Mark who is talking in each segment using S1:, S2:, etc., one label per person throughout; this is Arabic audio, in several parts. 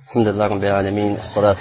S1: الحمد لله رب العالمين،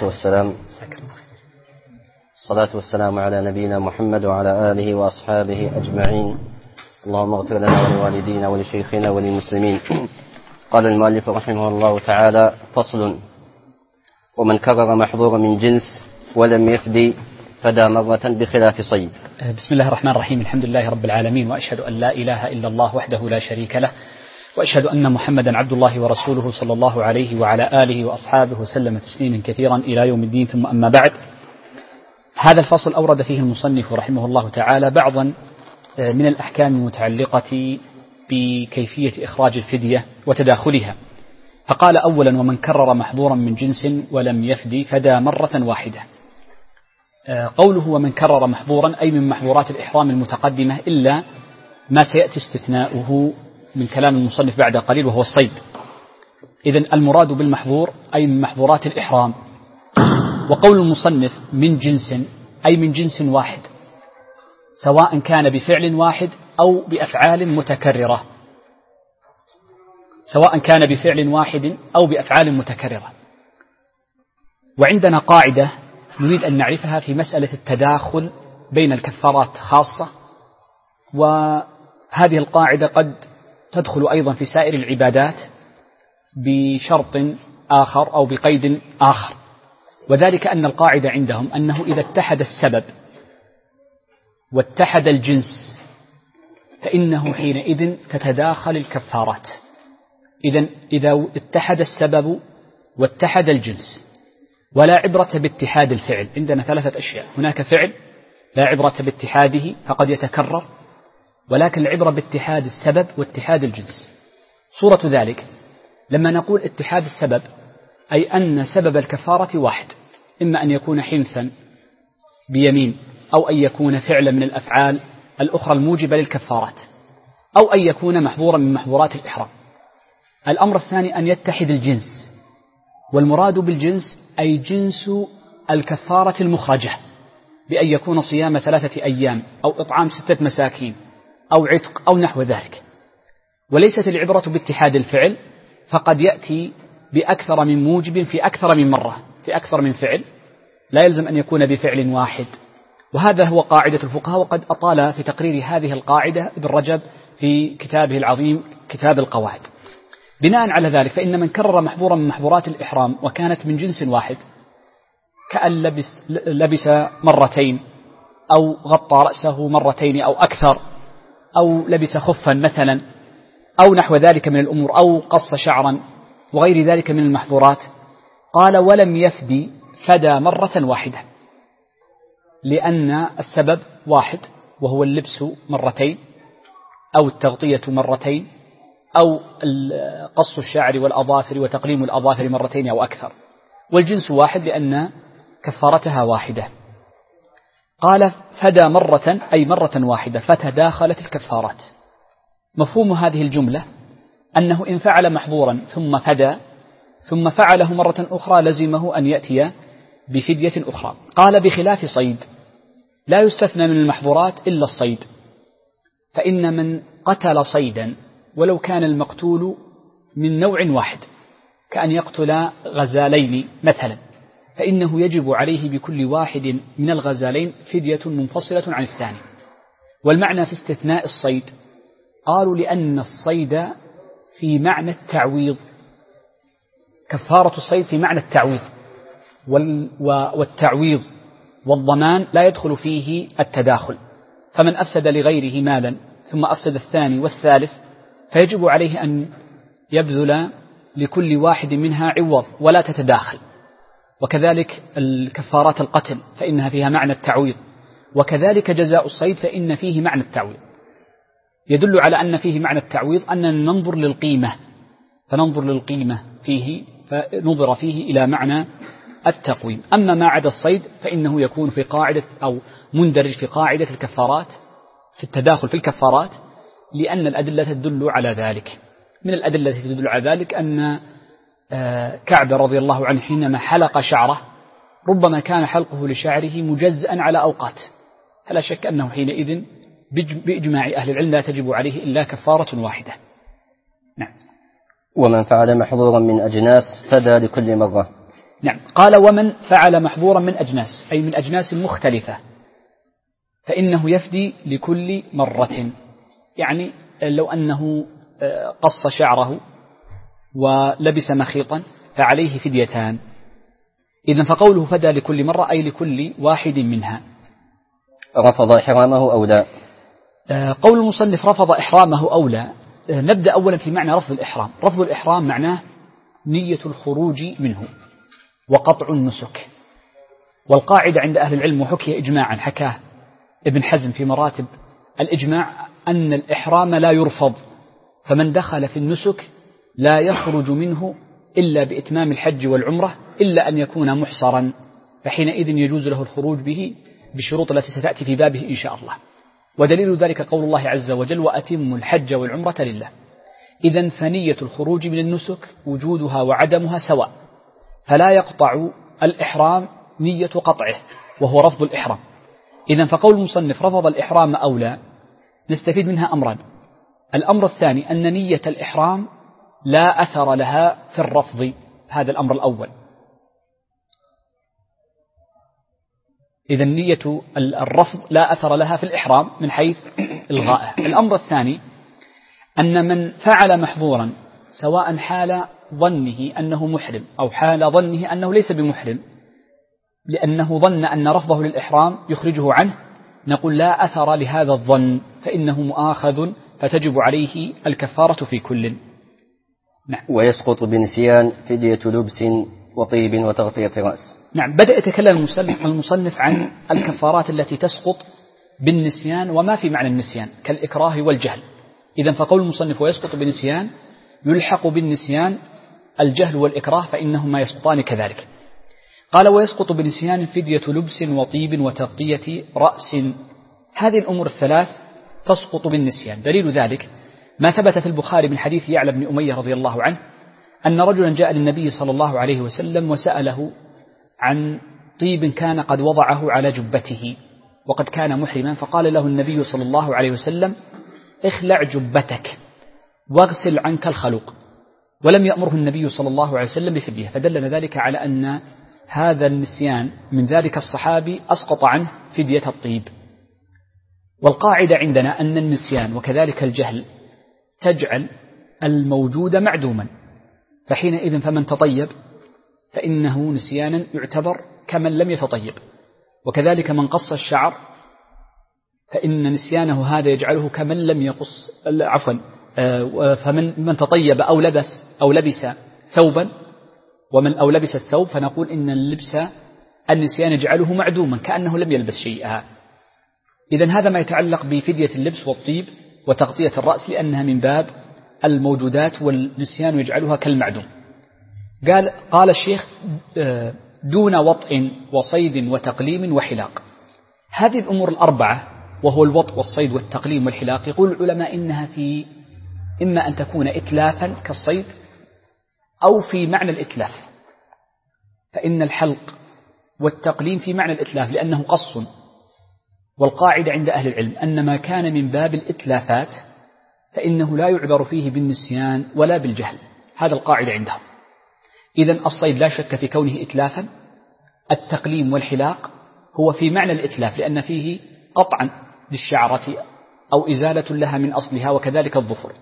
S1: الصلاة والسلام على نبينا محمد وعلى آله وأصحابه أجمعين. اللهم اغفر لنا ولوالدينا ولشيخنا وللمسلمين. قال المؤلف رحمه الله تعالى: فصل: ومن كرر محظورا من جنس ولم يفدي فدى مرة بخلاف صيد.
S2: بسم الله الرحمن الرحيم. الحمد لله رب العالمين، وأشهد أن لا إله إلا الله وحده لا شريك له، وأشهد أن محمدا عبد الله ورسوله صلى الله عليه وعلى آله وأصحابه وسلم تسليما كثيرا إلى يوم الدين. ثم أما بعد، هذا الفصل أورد فيه المصنف رحمه الله تعالى بعضا من الأحكام المتعلقة بكيفية إخراج الفدية وتداخلها. فقال: أولا: ومن كرر محظورا من جنس ولم يفدي فدى مرة واحدة. قوله ومن كرر محظورا أي من محظورات الإحرام المتقدمة، إلا ما سيأتي استثناؤه من كلام المصنف بعد قليل وهو الصيد. إذن المراد بالمحظور أي من محظورات الإحرام. وقول المصنف من جنس أي من جنس واحد، سواء كان بفعل واحد أو بأفعال متكررة، سواء كان بفعل واحد أو بأفعال متكررة. وعندنا قاعدة نريد أن نعرفها في مسألة التداخل بين الكفارات خاصة، وهذه القاعدة قد تدخل أيضا في سائر العبادات بشرط آخر أو بقيد آخر، وذلك أن القاعدة عندهم أنه إذا اتحد السبب واتحد الجنس فإنه حينئذ تتداخل الكفارات. إذا اتحد السبب واتحد الجنس، ولا عبرة باتحاد الفعل. عندنا ثلاثة أشياء: هناك فعل لا عبرة باتحاده فقد يتكرر، ولكن العبرة باتحاد السبب واتحاد الجنس. صورة ذلك لما نقول اتحاد السبب أي أن سبب الكفارة واحد، إما أن يكون حنثا بيمين، أو أن يكون فعلا من الأفعال الأخرى الموجبة للكفارات، أو أن يكون محظورا من محظورات الإحرام. الأمر الثاني أن يتحد الجنس، والمراد بالجنس أي جنس الكفارة المخرجة، بأن يكون صيام 3 أيام أو إطعام 6 مساكين أو عتق أو نحو ذلك. وليست العبرة باتحاد الفعل، فقد يأتي بأكثر من موجب في أكثر من مرة، في أكثر من فعل، لا يلزم أن يكون بفعل واحد. وهذا هو قاعدة الفقهاء، وقد أطال في تقرير هذه القاعدة ابن رجب في كتابه العظيم كتاب القواعد. بناء على ذلك فإن من كرر محظورا من محظورات الإحرام وكانت من جنس واحد، كأن لبس مرتين، أو غطى رأسه مرتين أو أكثر، أو لبس خفا مثلا، أو نحو ذلك من الأمور، أو قص شعرا وغير ذلك من المحظورات، قال: ولم يفدي فدى مرة واحدة، لأن السبب واحد وهو اللبس مرتين، أو التغطية مرتين، أو قص الشعر والأظافر وتقليم الأظافر مرتين أو أكثر، والجنس واحد لأن كفارتها واحدة. قال: فدى مرة أي مرة واحدة، فتداخلت الكفارات. مفهوم هذه الجملة أنه إن فعل محظورا ثم فدى ثم فعله مرة أخرى لزمه أن يأتي بفدية أخرى. قال: بخلاف صيد، لا يستثنى من المحظورات إلا الصيد، فإن من قتل صيدا ولو كان المقتول من نوع واحد، كأن يقتل غزالين مثلا، فإنه يجب عليه بكل واحد من الغزالين فدية منفصلة عن الثاني. والمعنى في استثناء الصيد، قالوا لأن الصيد في معنى التعويض، كفارة الصيد في معنى التعويض، والتعويض والضمان لا يدخل فيه التداخل. فمن أفسد لغيره مالا ثم أفسد الثاني والثالث، فيجب عليه أن يبذل لكل واحد منها عوض ولا تتداخل. وكذلك الكفارات القتل فإنها فيها معنى التعويض، وكذلك جزاء الصيد فإن فيه معنى التعويض. يدل على أن فيه معنى التعويض أننا ننظر للقيمة، فننظر للقيمة فيه، فنظر فيه إلى معنى التقويم. أما ما عدا الصيد فإنه يكون في قاعدة أو مندرج في قاعدة الكفارات، في التداخل في الكفارات، لأن الأدلة تدل على ذلك. من الأدلة التي تدل على ذلك أن كعب رضي الله عنه حينما حلق شعره ربما كان حلقه لشعره مجزأ على أوقات، فلا شك أنه حينئذ بإجماع أهل العلم لا تجب عليه إلا كفارة واحدة. نعم.
S1: ومن فعل محظورا من أجناس فدى لكل مرة.
S2: نعم، قال ومن فعل محظورا من أجناس أي من أجناس مختلفة فإنه يفدي لكل مرة. يعني لو أنه قص شعره ولبس مخيطا فعليه فديتان. إذن فقوله فدى لكل مرة أي لكل واحد منها.
S1: رفض إحرامه أو لا؟
S2: قول المصنف رفض إحرامه أو لا. نبدأ أولا في معنى رفض الإحرام. رفض الإحرام معناه نية الخروج منه وقطع النسك. والقاعدة عند أهل العلم وحكي إجماعا حكاه ابن حزم في مراتب الإجماع أن الإحرام لا يرفض، فمن دخل في النسك لا يخرج منه إلا بإتمام الحج والعمرة إلا أن يكون محصرا، فحينئذ يجوز له الخروج به بالشروط التي ستأتي في بابه إن شاء الله. ودليل ذلك قول الله عز وجل وأتموا الحج والعمرة لله. إذن فنية الخروج من النسك وجودها وعدمها سواء، فلا يقطع الإحرام نية قطعه وهو رفض الإحرام. إذن فقول المصنف رفض الإحرام أو لا نستفيد منها أمران. الأمر الثاني أن نية الإحرام لا أثر لها في الرفض، هذا الأمر الأول. إذن نية الرفض لا أثر لها في الإحرام من حيث إلغائه. الأمر الثاني أن من فعل محظورا سواء حال ظنه أنه محرم أو حال ظنه أنه ليس بمحرم لأنه ظن أن رفضه للإحرام يخرجه عنه، نقول لا أثر لهذا الظن فإنه مؤاخذ فتجب عليه الكفارة في كل.
S1: نعم. ويسقط بنسيان فدية لبس وطيب وتغطية رأس.
S2: نعم، بدأ يتكلم المصنف عن الكفارات التي تسقط بالنسيان وما في معنى النسيان كالإكراه والجهل. إذن فقول المصنف ويسقط بنسيان يلحق بالنسيان الجهل والإكراه فإنهما يسقطان كذلك. قال ويسقط بنسيان فدية لبس وطيب وتغطية رأس. هذه الأمور الثلاث تسقط بالنسيان. دليل ذلك ما ثبت في البخاري من حديث يعلى بن أمية رضي الله عنه أن رجلا جاء للنبي صلى الله عليه وسلم وسأله عن طيب كان قد وضعه على جبته وقد كان محرما، فقال له النبي صلى الله عليه وسلم اخلع جبتك واغسل عنك الخلوق، ولم يأمره النبي صلى الله عليه وسلم بفدية، فدلنا ذلك على أن هذا النسيان من ذلك الصحابي أسقط عنه فدية الطيب. والقاعدة عندنا أن النسيان وكذلك الجهل تجعل الموجود معدوما، فحينئذ فمن تطيب فإنه نسيانا يعتبر كمن لم يتطيب، وكذلك من قص الشعر فإن نسيانه هذا يجعله كمن لم يقص فمن تطيب أو لبس ثوبا ومن أو لبس الثوب فنقول إن اللبس النسيان يجعله معدوما كأنه لم يلبس شيئا. إذن هذا ما يتعلق بفدية اللبس والطيب وتغطية الرأس لأنها من باب الموجودات والنسيان يجعلها كالمعدوم. قال الشيخ دون وطء وصيد وتقليم وحلاق. هذه الأمور الأربعة وهو الوطء والصيد والتقليم والحلاق يقول العلماء إنها في إما أن تكون إتلافا كالصيد أو في معنى الإتلاف، فإن الحلق والتقليم في معنى الإتلاف لأنه قص، والقاعدة عند أهل العلم أن ما كان من باب الإتلافات فإنه لا يعذر فيه بالنسيان ولا بالجهل، هذا القاعدة عندهم. إذن الصيد لا شك في كونه إتلافا، التقليم والحلاق هو في معنى الإتلاف لأن فيه قطعا للشعرة أو إزالة لها من أصلها، وكذلك الظفر.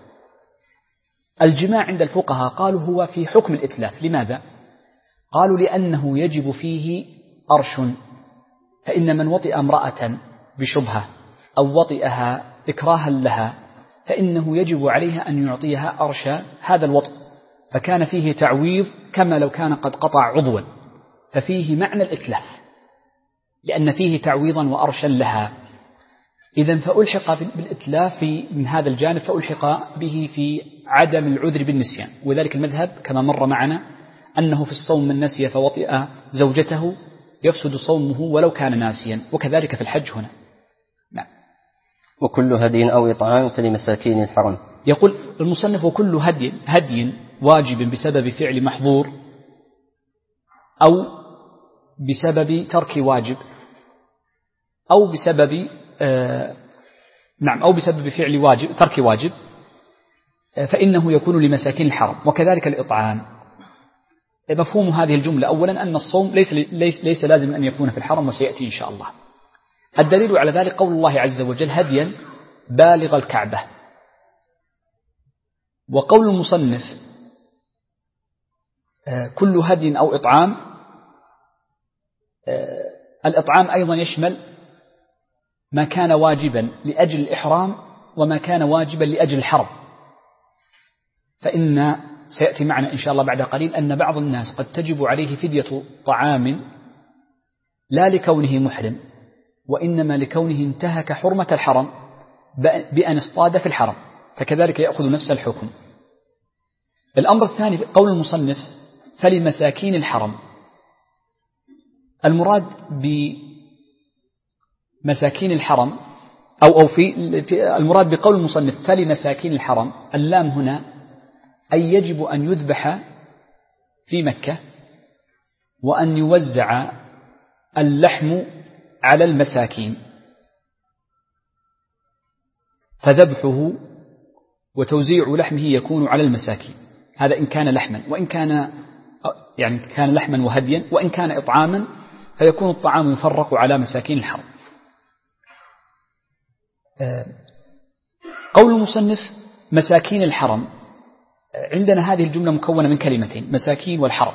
S2: الجماع عند الفقهاء قالوا هو في حكم الإتلاف. لماذا؟ قالوا لأنه يجب فيه أرش، فإن من وطئ امرأة بشبهة أو وطئها إكراها لها فإنه يجب عليها أن يعطيها أرش هذا الوطئ، فكان فيه تعويض كما لو كان قد قطع عضوا، ففيه معنى الإتلاف لأن فيه تعويضا وأرشا لها. إذن فألحق بالإتلاف من هذا الجانب فألحق به في عدم العذر بالنسيان، وذلك المذهب كما مر معنا أنه في الصوم من نسي فوطئ زوجته يفسد صومه ولو كان ناسيا، وكذلك في الحج هنا. نعم.
S1: وكل هدي أو إطعام فلمساكين الحرم.
S2: يقول المصنف وكل هدي واجب بسبب فعل محظور أو بسبب ترك واجب أو بسبب أو بسبب فعل واجب ترك واجب فإنه يكون لمساكين الحرم، وكذلك الإطعام. مفهوم هذه الجملة أولا أن الصوم ليس لازم أن يكون في الحرم، وسيأتي إن شاء الله. الدليل على ذلك قول الله عز وجل: هديا بالغ الكعبة. وقول المصنف: كل هدي أو إطعام، الإطعام أيضا يشمل ما كان واجبا لأجل الإحرام وما كان واجبا لأجل الحرم. فإن سيأتي معنا إن شاء الله بعد قليل أن بعض الناس قد تجب عليه فدية طعام لا لكونه محرم، وإنما لكونه انتهك حرمة الحرم بأن اصطاد في الحرم، فكذلك يأخذ نفس الحكم. الأمر الثاني قول المصنف: فلمساكين الحرم. المراد بمساكين الحرم أو في المراد بقول المصنف فلمساكين الحرم، اللام هنا أي يجب أن يذبح في مكة وأن يوزع اللحم على المساكين، فذبحه وتوزيع لحمه يكون على المساكين. هذا إن كان لحما، وإن كان كان لحما وهديا، وإن كان إطعاما فيكون الطعام يفرق على مساكين الحرم. قول المصنف مساكين الحرم، عندنا هذه الجملة مكونة من كلمتين: مساكين والحرم.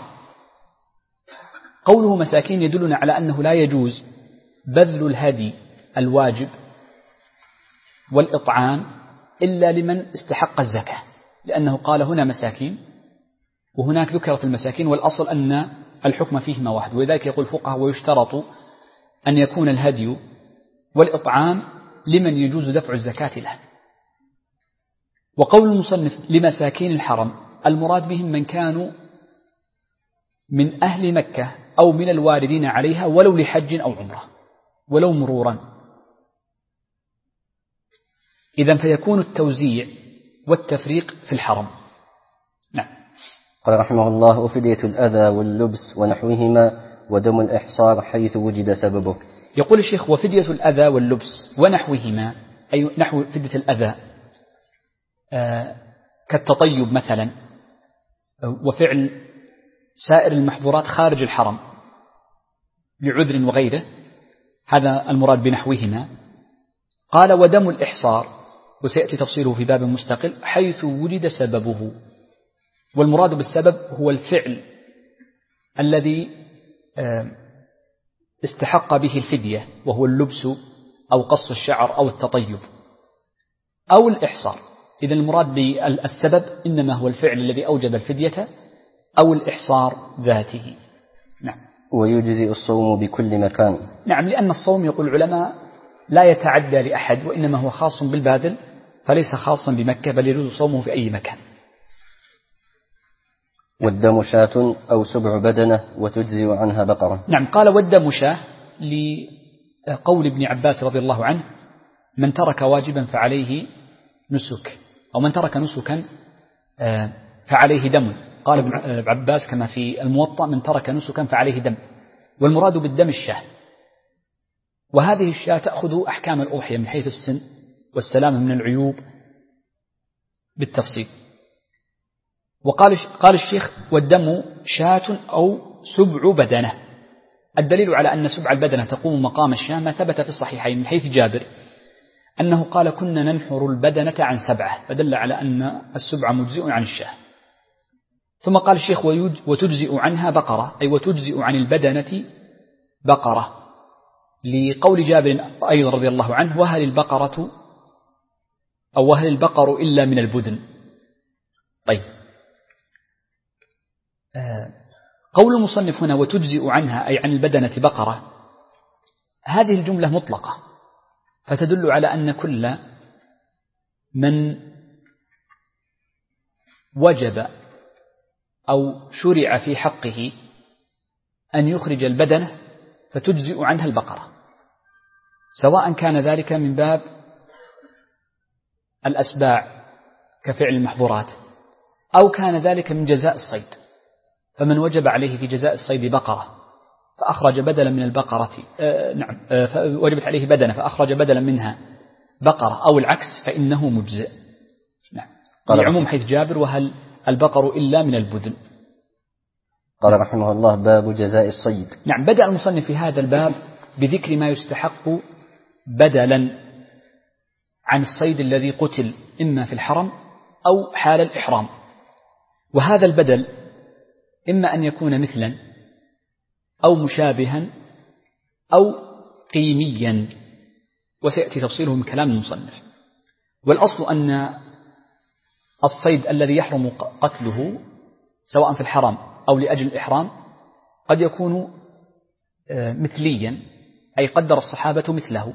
S2: قوله مساكين يدلنا على أنه لا يجوز بذل الهدي الواجب والإطعام إلا لمن استحق الزكاة، لأنه قال هنا مساكين وهناك ذكرت المساكين، والأصل أن الحكم فيهما واحد. ولذلك يقول الفقهاء: ويشترط أن يكون الهدي والإطعام لمن يجوز دفع الزكاة له. وقول المصنف لمساكين الحرم، المراد بهم من كانوا من أهل مكة أو من الواردين عليها، ولو لحج أو عمرة، ولو مرورا. إذن فيكون التوزيع والتفريق في الحرم. نعم.
S1: قال رحمه الله: وفدية الأذى واللبس ونحوهما ودم الإحصار حيث وجد سببه.
S2: يقول الشيخ: وفدية الأذى واللبس ونحوهما، أي نحو فدية الأذى كالتطيب مثلا، وفعل سائر المحظورات خارج الحرم لعذر وغيره، هذا المراد بنحوهما. قال: ودم الإحصار، وسيأتي تفصيله في باب مستقل، حيث وجد سببه. والمراد بالسبب هو الفعل الذي استحق به الفدية، وهو اللبس أو قص الشعر أو التطيب أو الإحصار. إذن المراد بالسبب إنما هو الفعل الذي أوجب الفدية أو الإحصار ذاته. نعم.
S1: ويجزئ الصوم بكل مكان.
S2: نعم، لأن الصوم يقول العلماء لا يتعدى لأحد، وإنما هو خاص بالبادل، فليس خاصا بمكة، بل يجوز صومه في أي مكان.
S1: والدم شاة أو سبع بدنة وتجزئ عنها بقرة.
S2: نعم. قال: والدم شاة لقول ابن عباس رضي الله عنه: من ترك واجبا فعليه نسك، أو من ترك نسكا فعليه دم. قال ابن عباس كما في الموطأ: من ترك نسكا فعليه دم. والمراد بالدم الشاة، وهذه الشاة تأخذ أحكام الأضحية من حيث السن والسلامة من العيوب بالتفصيل. قال الشيخ: والدم شاة أو سبع بدنة. الدليل على أن سبع البدنة تقوم مقام الشاة ما ثبت في الصحيحين من حيث جابر أنه قال: كنا ننحر البدنة عن 7، فدل على أن السبع مجزئ عن الشاة. ثم قال الشيخ: وتجزئ عنها بقرة، أي وتجزئ عن البدنة بقرة، لقول جابر أيضا رضي الله عنه: وهل البقرة أو وهل البقر إلا من البدن. طيب، قول المصنف هنا وتجزئ عنها أي عن البدنة بقرة، هذه الجملة مطلقة، فتدل على أن كل من وجب أو شرع في حقه أن يخرج البدنة فتجزئ عنها البقرة، سواء كان ذلك من باب الأسباع كفعل المحظورات، أو كان ذلك من جزاء الصيد. فمن وجب عليه في جزاء الصيد بقرة فأخرج بدلا من البقرة، وجبت عليه بدنة فأخرج بدلا منها بقرة، أو العكس، فإنه مجزئ. نعم. لعموم حيث جابر وهل البقر إلا من البدن.
S1: قال رحمه الله: باب جزاء الصيد.
S2: نعم، بدأ المصنف في هذا الباب بذكر ما يستحق بدلا عن الصيد الذي قتل إما في الحرم أو حال الإحرام. وهذا البدل إما أن يكون مثلا أو مشابها أو قيميا، وسيأتي تفصيله من كلام المصنف. والأصل أن الصيد الذي يحرم قتله سواء في الحرم أو لأجل الإحرام قد يكون مثليا، أي قدر الصحابة مثله،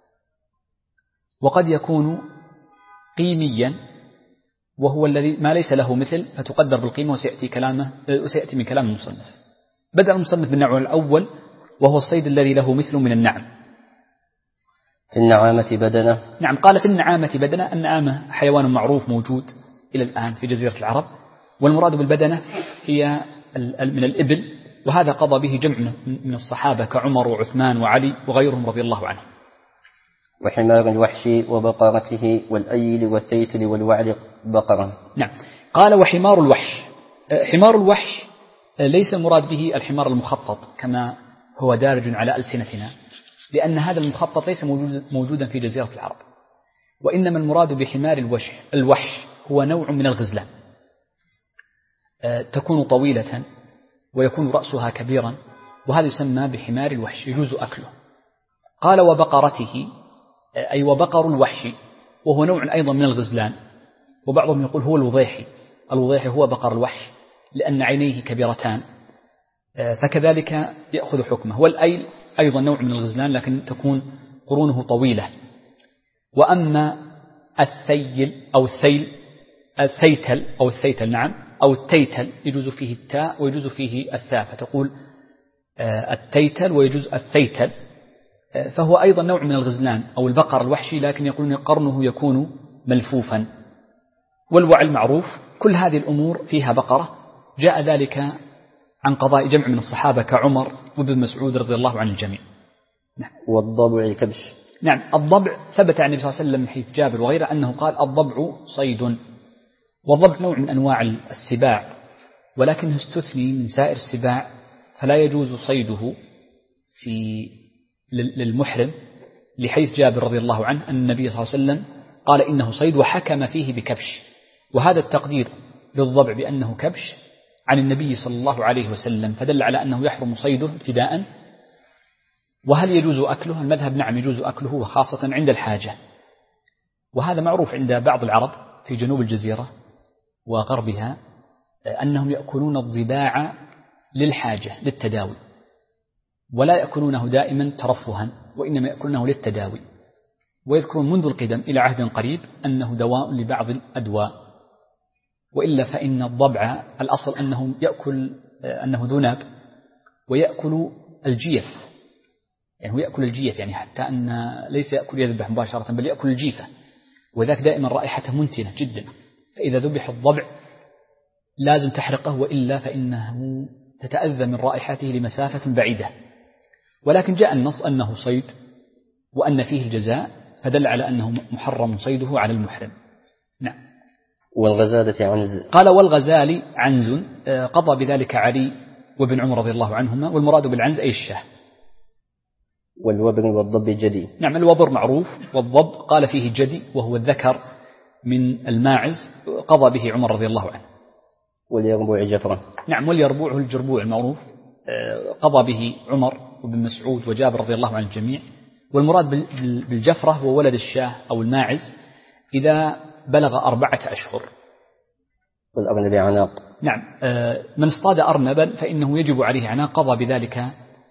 S2: وقد يكون قيميا وهو الذي ما ليس له مثل فتقدر بالقيمة، وسيأتي من كلام المصنف. بدأ المصنف بالنوع الأول وهو الصيد الذي له مثل من النعم.
S1: في النعامة بدنة.
S2: نعم، قال في النعامة بدنة. النعامة حيوان معروف موجود إلى الآن في جزيرة العرب، والمراد بالبدنة هي من الإبل، وهذا قضى به جمع من الصحابة كعمر وعثمان وعلي وغيرهم رضي الله عنهم.
S1: وحمار الوحش وبقرته والأيل والتيتل والوعل بقرة.
S2: نعم، قال وحمار الوحش. حمار الوحش ليس المراد به الحمار المخطط كما هو دارج على ألسنتنا، لأن هذا المخطط ليس موجودا في جزيرة العرب، وإنما المراد بحمار الوحش هو نوع من الغزلان، تكون طويلة ويكون رأسها كبيرا، وهذا يسمى بحمار الوحش يجوز أكله. قال وبقرته، أي وبقر الوحش، وهو نوع أيضا من الغزلان، وبعضهم يقول هو الوضيحي. الوضيحي هو بقر الوحش لأن عينيه كبيرتان، فكذلك يأخذ حكمه. والأيل أيضا نوع من الغزلان لكن تكون قرونه طويلة. وأما الثيل أو الثيتل نعم، أو التيتل يجوز فيه التاء ويجوز فيه الثاء، فتقول التيتل ويجوز الثيتل، فهو أيضا نوع من الغزلان أو البقر الوحشي، لكن يقولون قرنه يكون ملفوفا. والوعل معروف. كل هذه الأمور فيها بقرة، جاء ذلك عن قضاء جمع من الصحابة كعمر وابن مسعود رضي الله عن الجميع.
S1: نعم. والضبع كبش.
S2: نعم، الضبع ثبت عن النبي صلى الله عليه وسلم من حديث جابر وغيره أنه قال الضبع صيد. والضبع نوع من أنواع السباع، ولكنه استثني من سائر السباع، فلا يجوز صيده للمحرم، لحيث جابر رضي الله عنه أن النبي صلى الله عليه وسلم قال إنه صيد وحكم فيه بكبش. وهذا التقدير للضبع بأنه كبش عن النبي صلى الله عليه وسلم، فدل على أنه يحرم صيده ابتداء. وهل يجوز أكله؟ المذهب نعم يجوز أكله، وخاصة عند الحاجة، وهذا معروف عند بعض العرب في جنوب الجزيرة وغربها أنهم يأكلون الضباع للحاجة للتداوي، ولا يأكلونه دائما ترفها، وإنما يأكلونه للتداوي. ويذكرون منذ القدم إلى عهد قريب أنه دواء لبعض الأدواء، وإلا فإن الضبع الأصل أنه يأكل أنه ذناب ويأكل الجيف، يعني هو يأكل الجيف، يعني حتى أن ليس يأكل يذبح مباشرة بل يأكل الجيفة، وذاك دائما رائحته منتنة جدا، فإذا ذبح الضبع لازم تحرقه، وإلا فإنه تتأذى من رائحته لمسافة بعيدة. ولكن جاء النص أنه صيد وأن فيه الجزاء، فدل على أنه محرم صيده على المحرم. نعم.
S1: والغزالة عنز.
S2: قال والغزال عنز، قضى بذلك علي وابن عمر رضي الله عنهما، والمراد بالعنز أي الشاه.
S1: والوبر والضب جدي.
S2: نعم، الوبر معروف، والضب قال فيه جدي وهو الذكر من الماعز، قضى به عمر رضي الله عنه.
S1: واليربوع جفرة.
S2: نعم، واليربوع هو الجربوع المعروف، قضى به عمر وابن مسعود وجابر رضي الله عن الجميع. والمراد بالجفرة هو ولد الشاه أو الماعز إذا بلغ 4 أشهر.
S1: والأرنب عناق.
S2: نعم، من اصطاد أرنبا فإنه يجب عليه عناق، قضى بذلك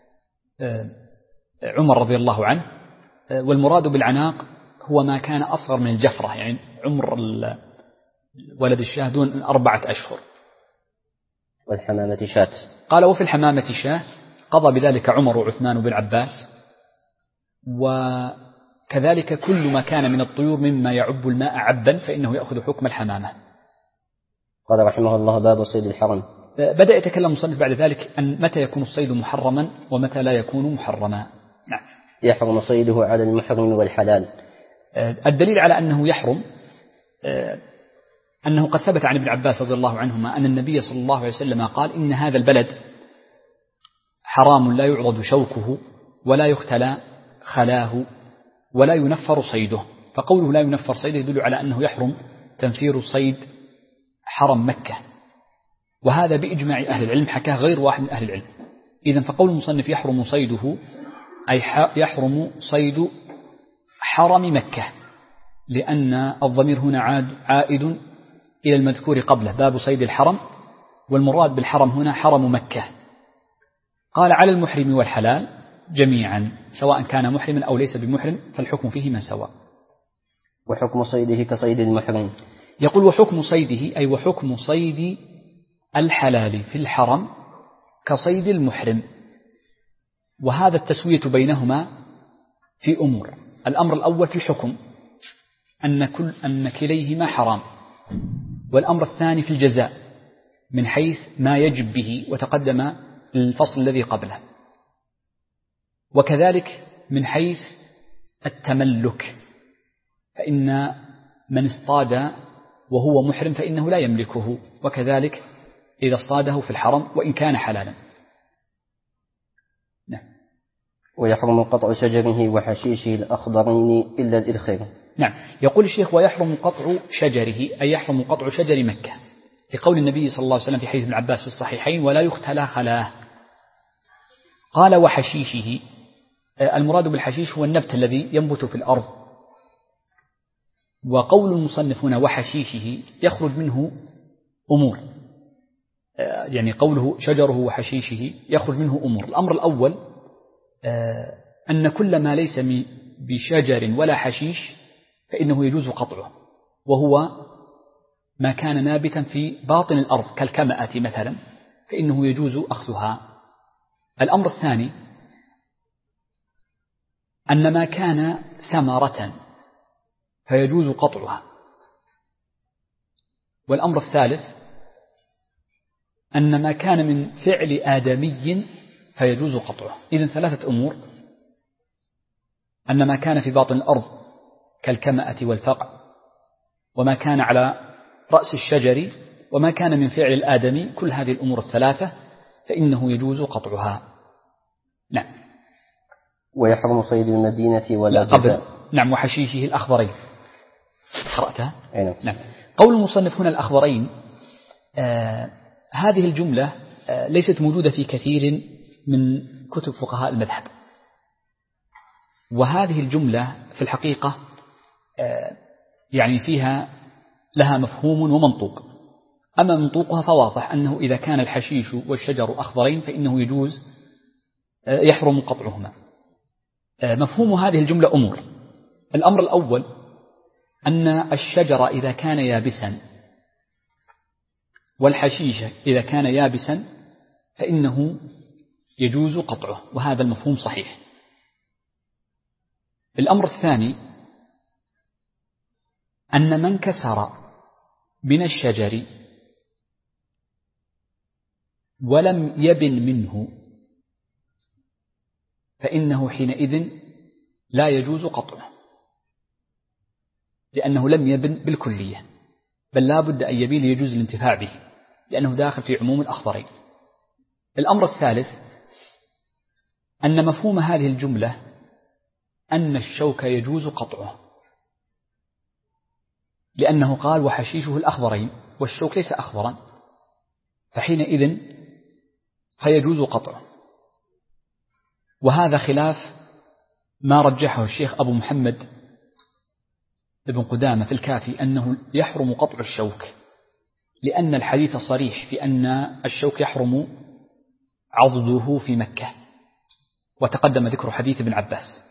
S2: عمر رضي الله عنه. والمراد بالعناق هو ما كان أصغر من الجفرة، يعني عمر ولد الشاه دون 4 أشهر.
S1: والحمامة شاة.
S2: قال وفي الحمامة شاة، قضى بذلك عمر وعثمان وابن عباس. وكذلك كل ما كان من الطيور مما يعب الماء عبا فإنه يأخذ حكم الحمامة.
S1: قال رحمه الله باب صيد الحرم.
S2: بدأ يتكلم المصنف بعد ذلك أن متى يكون الصيد محرما ومتى لا يكون محرما. نعم.
S1: يحرم صيده على المحرم والحلال.
S2: الدليل على أنه يحرم أنه قد ثبت عن ابن عباس رضي الله عنهما أن النبي صلى الله عليه وسلم قال إن هذا البلد حرام لا يعضد شوكه ولا يختلى خلاه ولا ينفر صيده. فقوله لا ينفر صيده يدل على أنه يحرم تنفير صيد حرم مكة، وهذا بإجماع أهل العلم، حكاه غير واحد من أهل العلم. إذن فقول المصنف يحرم صيده أي يحرم صيد حرم مكة، لأن الضمير هنا عائد إلى المذكور قبله باب صيد الحرم، والمراد بالحرم هنا حرم مكة. قال على المحرم والحلال جميعا سواء كان محرما أو ليس بمحرم فالحكم فيهما سواء.
S1: وحكم صيده كصيد المحرم.
S2: يقول وحكم صيده أي وحكم صيد الحلال في الحرم كصيد المحرم. وهذا التسوية بينهما في أمور. الأمر الأول في الحكم أن كليهما حرام، والأمر الثاني في الجزاء من حيث ما يجب به، وتقدم الفصل الذي قبله، وكذلك من حيث التملك، فإن من اصطاد وهو محرم فإنه لا يملكه، وكذلك إذا اصطاده في الحرم وإن كان حلالا. نعم.
S1: ويحرم قطع شجره وحشيشه الأخضرين إلا الإذخر.
S2: نعم. يقول الشيخ ويحرم قطع شجره أي يحرم قطع شجر مكة، لقول النبي صلى الله عليه وسلم في حديث ابن عباس في الصحيحين ولا يختلى خلاه. قال وحشيشه، المراد بالحشيش هو النبت الذي ينبت في الأرض. وقول المصنف هنا وحشيشه يخرج منه أمور، يعني قوله شجره وحشيشه يخرج منه أمور. الأمر الأول أن كل ما ليس بشجر ولا حشيش فإنه يجوز قطعه، وهو ما كان نابتا في باطن الأرض كالكمأة مثلا فإنه يجوز أخذها. الأمر الثاني أن ما كان ثمرة فيجوز قطعها. والأمر الثالث أن ما كان من فعل آدمي فيجوز قطعه. إذن ثلاثة أمور: أن ما كان في باطن الأرض كالكمأة والفقع، وما كان على رأس الشجر، وما كان من فعل الآدمي، كل هذه الأمور الثلاثة فإنه يجوز قطعها. نعم.
S1: ويحرم صيد المدينة ولا جزاء.
S2: نعم. وحشيشه الأخضرين قرأتها؟
S1: نعم.
S2: قول المصنف هنا الأخضرين، هذه الجملة ليست موجودة في كثير من كتب فقهاء المذهب، وهذه الجملة في الحقيقة يعني فيها لها مفهوم ومنطوق. أما منطوقها فواضح أنه إذا كان الحشيش والشجر أخضرين فإنه يجوز يحرم قطعهما. مفهوم هذه الجملة أمور. الأمر الأول أن الشجر إذا كان يابسا والحشيش إذا كان يابسا فإنه يجوز قطعه، وهذا المفهوم صحيح. الأمر الثاني أن من كسر من الشجر ولم يبن منه فإنه حينئذ لا يجوز قطعه، لأنه لم يبن بالكلية، بل لا بد أن يبين ليجوز الانتفاع به، لأنه داخل في عموم الأخضرين. الأمر الثالث أن مفهوم هذه الجملة أن الشوك يجوز قطعه، لأنه قال وحشيشه الأخضرين والشوك ليس أخضرا، فحينئذ فيجوز قطعه. وهذا خلاف ما رجحه الشيخ أبو محمد ابن قدامة في الكافي أنه يحرم قطع الشوك، لأن الحديث صريح في أن الشوك يحرم عضده في مكة، وتقدم ذكر حديث ابن عباس.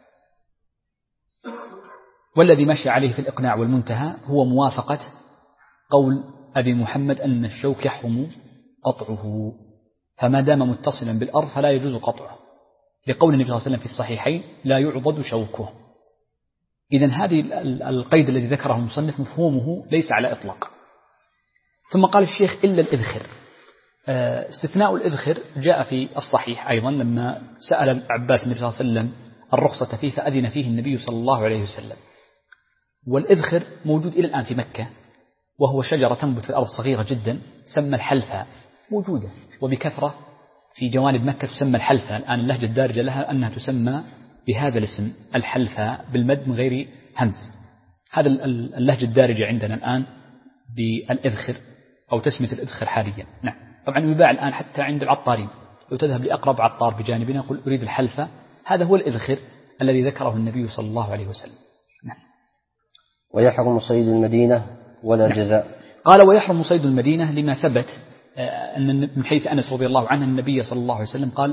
S2: والذي مشي عليه في الإقناع والمنتهى هو موافقة قول أبي محمد أن الشوك يحرم قطعه، فما دام متصلا بالأرض فلا يجوز قطعه، لقول النبي صلى الله عليه وسلم في الصحيحين لا يعضد شوكه. إذن هذه القيد الذي ذكره المصنف مفهومه ليس على إطلاق. ثم قال الشيخ إلا الإذخر. استثناء الإذخر جاء في الصحيح أيضا لما سأل عباس النبي صلى الله عليه وسلم الرخصة فيه فأذن فيه النبي صلى الله عليه وسلم. والإذخر موجود إلى الآن في مكة، وهو شجرة تنبت في الأرض صغيرة جدا تسمى الحلفاء، موجودة وبكثرة في جوانب مكة تسمى الحلفاء. الآن اللهجة الدارجة لها أنها تسمى بهذا الاسم الحلفاء بالمد من غير همز. هذا اللهجة الدارجة عندنا الآن بالإذخر أو تسمية الإذخر حاليا. نعم، طبعا يباع الآن حتى عند العطارين، لو تذهب لأقرب عطار بجانبنا يقول أريد الحلفاء، هذا هو الإذخر الذي ذكره النبي صلى الله عليه وسلم. نعم.
S1: ويحرم صيد المدينة ولا جزاء.
S2: قال ويحرم صيد المدينة لما ثبت أن من حيث أنس رضي الله عنه النبي صلى الله عليه وسلم قال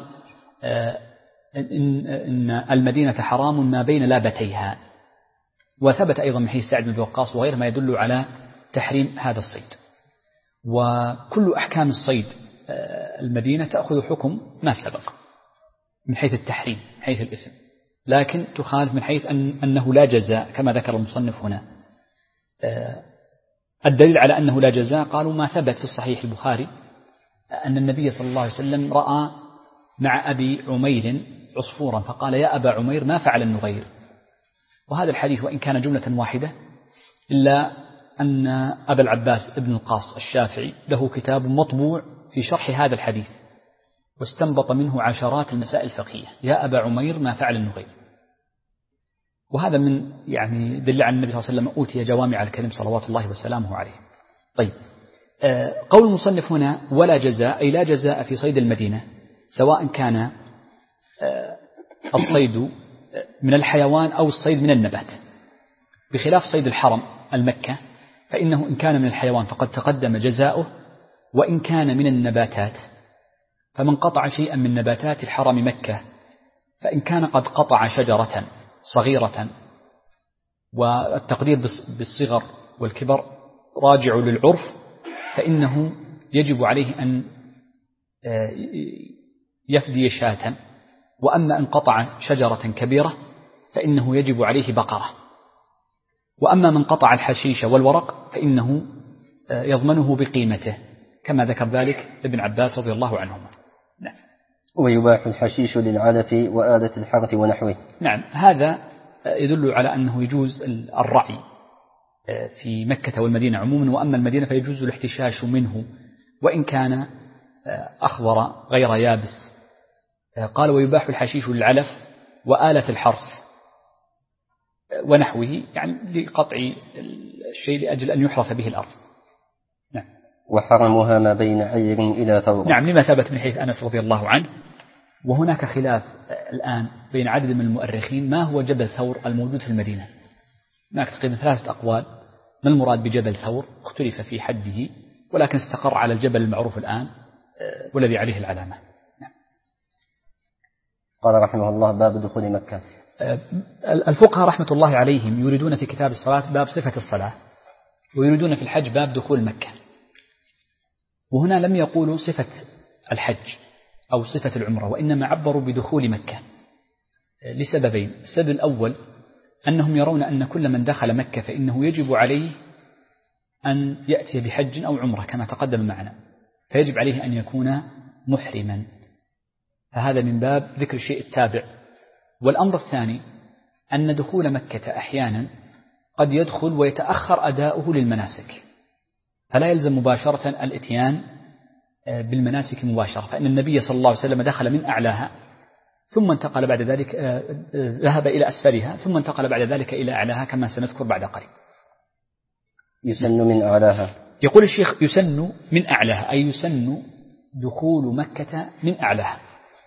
S2: إن المدينة حرام ما بين لابتيها، وثبت أيضا من حيث سعد بن وقاص وغيره ما يدل على تحريم هذا الصيد. وكل أحكام الصيد المدينة تأخذ حكم ما سبق من حيث التحريم من حيث الاسم، لكن تخالف من حيث أنه لا جزاء كما ذكر المصنف هنا. الدليل على أنه لا جزاء قالوا ما ثبت في الصحيح البخاري أن النبي صلى الله عليه وسلم رأى مع أبي عمير عصفورا فقال يا أبا عمير ما فعل النغير. وهذا الحديث وإن كان جملة واحدة إلا أن أبا العباس ابن القاص الشافعي له كتاب مطبوع في شرح هذا الحديث واستنبط منه عشرات المسائل الفقهية. يا أبا عمير ما فعل النغير، وهذا من يعني دل على النبي صلى الله عليه وسلم أوتي جوامع الكلم صلوات الله وسلامه عليه. طيب، قول المصنف هنا ولا جزاء أي لا جزاء في صيد المدينة، سواء كان الصيد من الحيوان أو الصيد من النبات، بخلاف صيد الحرم المكة فإنه إن كان من الحيوان فقد تقدم جزاؤه، وإن كان من النباتات فمن قطع شيئا من نباتات الحرم مكة فإن كان قد قطع شجرة صغيرة، والتقدير بالصغر والكبر راجع للعرف، فإنه يجب عليه أن يفدي شاة. وأما إن قطع شجرة كبيرة فإنه يجب عليه بقرة. وأما من قطع الحشيش والورق فإنه يضمنه بقيمته كما ذكر ذلك ابن عباس رضي الله عنهما. نعم.
S1: ويباح الحشيش للعلف وآلة الحرث ونحوه.
S2: نعم، هذا يدل على أنه يجوز الرعي في مكة والمدينة عموما، وأما المدينة فيجوز الاحتشاش منه وإن كان أخضر غير يابس. قال ويباح الحشيش للعلف وآلة الحرث ونحوه، يعني لقطع الشيء لأجل أن يحرث به الأرض. نعم.
S1: وحرمها ما بين عير إلى ثور.
S2: نعم، لما ثبت من حيث أنس رضي الله عنه. وهناك خلاف الآن بين عدد من المؤرخين ما هو جبل ثور الموجود في المدينة. هناك تقريبا 3 أقوال ما المراد بجبل ثور، اختلف في حده، ولكن استقر على الجبل المعروف الآن والذي عليه العلامة. نعم.
S1: قال رحمه الله باب دخول مكة.
S2: الفقهاء رحمة الله عليهم يريدون في كتاب الصلاة باب صفة الصلاة، ويريدون في الحج باب دخول مكة. وهنا لم يقولوا صفة الحج أو صفة العمرة، وإنما عبروا بدخول مكة لسببين. السبب الأول أنهم يرون أن كل من دخل مكة فإنه يجب عليه أن يأتي بحج أو عمرة كما تقدم معنا، فيجب عليه أن يكون محرما، فهذا من باب ذكر الشيء التابع. والأمر الثاني أن دخول مكة أحيانا قد يدخل ويتأخر أداؤه للمناسك، فلا يلزم مباشرة الإتيان بالمناسك مباشرة، فإن النبي صلى الله عليه وسلم دخل من أعلاها ثم انتقل بعد ذلك ذهب إلى أسفلها ثم انتقل بعد ذلك إلى أعلاها كما سنذكر بعد قليل.
S1: يسن من أعلاها.
S2: يقول الشيخ يسن من أعلاها أي يسن دخول مكة من أعلاها،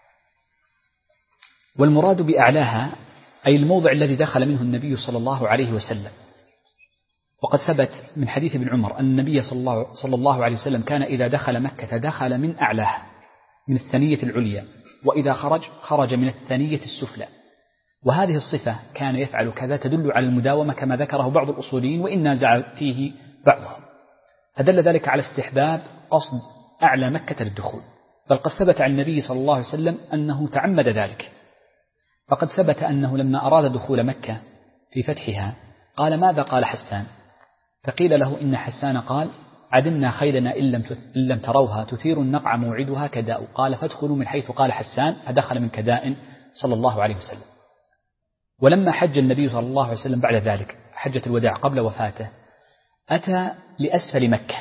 S2: والمراد بأعلاها أي الموضع الذي دخل منه النبي صلى الله عليه وسلم. وقد ثبت من حديث ابن عمر أن النبي صلى الله عليه وسلم كان إذا دخل مكة دخل من أعلاها من الثنية العليا، وإذا خرج من الثنية السفلى. وهذه الصفة كان يفعل كذا تدل على المداومة كما ذكره بعض الأصوليين وإن نازع فيه بعضهم، فدل ذلك على استحباب قصد أعلى مكة للدخول. بل قد ثبت عن النبي صلى الله عليه وسلم أنه تعمد ذلك، فقد ثبت أنه لما أراد دخول مكة في فتحها قال ماذا قال حسان؟ فقيل له إن حسان قال عدمنا خيلنا إن لم تروها تثير النقع موعدها كداء، قال فادخلوا من حيث قال حسان، فدخل من كداء صلى الله عليه وسلم. ولما حج النبي صلى الله عليه وسلم بعد ذلك حجة الوداع قبل وفاته أتى لأسفل مكة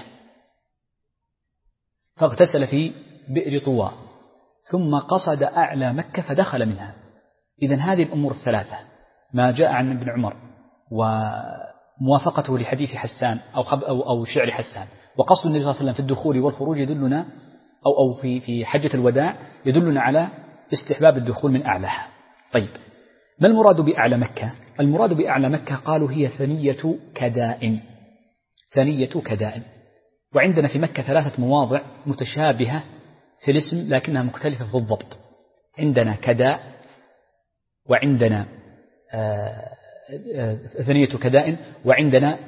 S2: فاغتسل في بئر طوى ثم قصد أعلى مكة فدخل منها. إذن هذه الأمور الثلاثة، ما جاء عن ابن عمر وموافقته لحديث حسان أو شعر حسان، وقصد النبي صلى الله عليه وسلم في الدخول والخروج يدلنا أو في حجة الوداع يدلنا على استحباب الدخول من أعلاها. طيب، ما المراد بأعلى مكة؟ المراد بأعلى مكة قالوا هي ثنية كدائن. ثنية كدائن. وعندنا في مكة 3 مواضع متشابهة في الاسم لكنها مختلفة في الضبط. عندنا كداء، وعندنا ثنية كدائن، وعندنا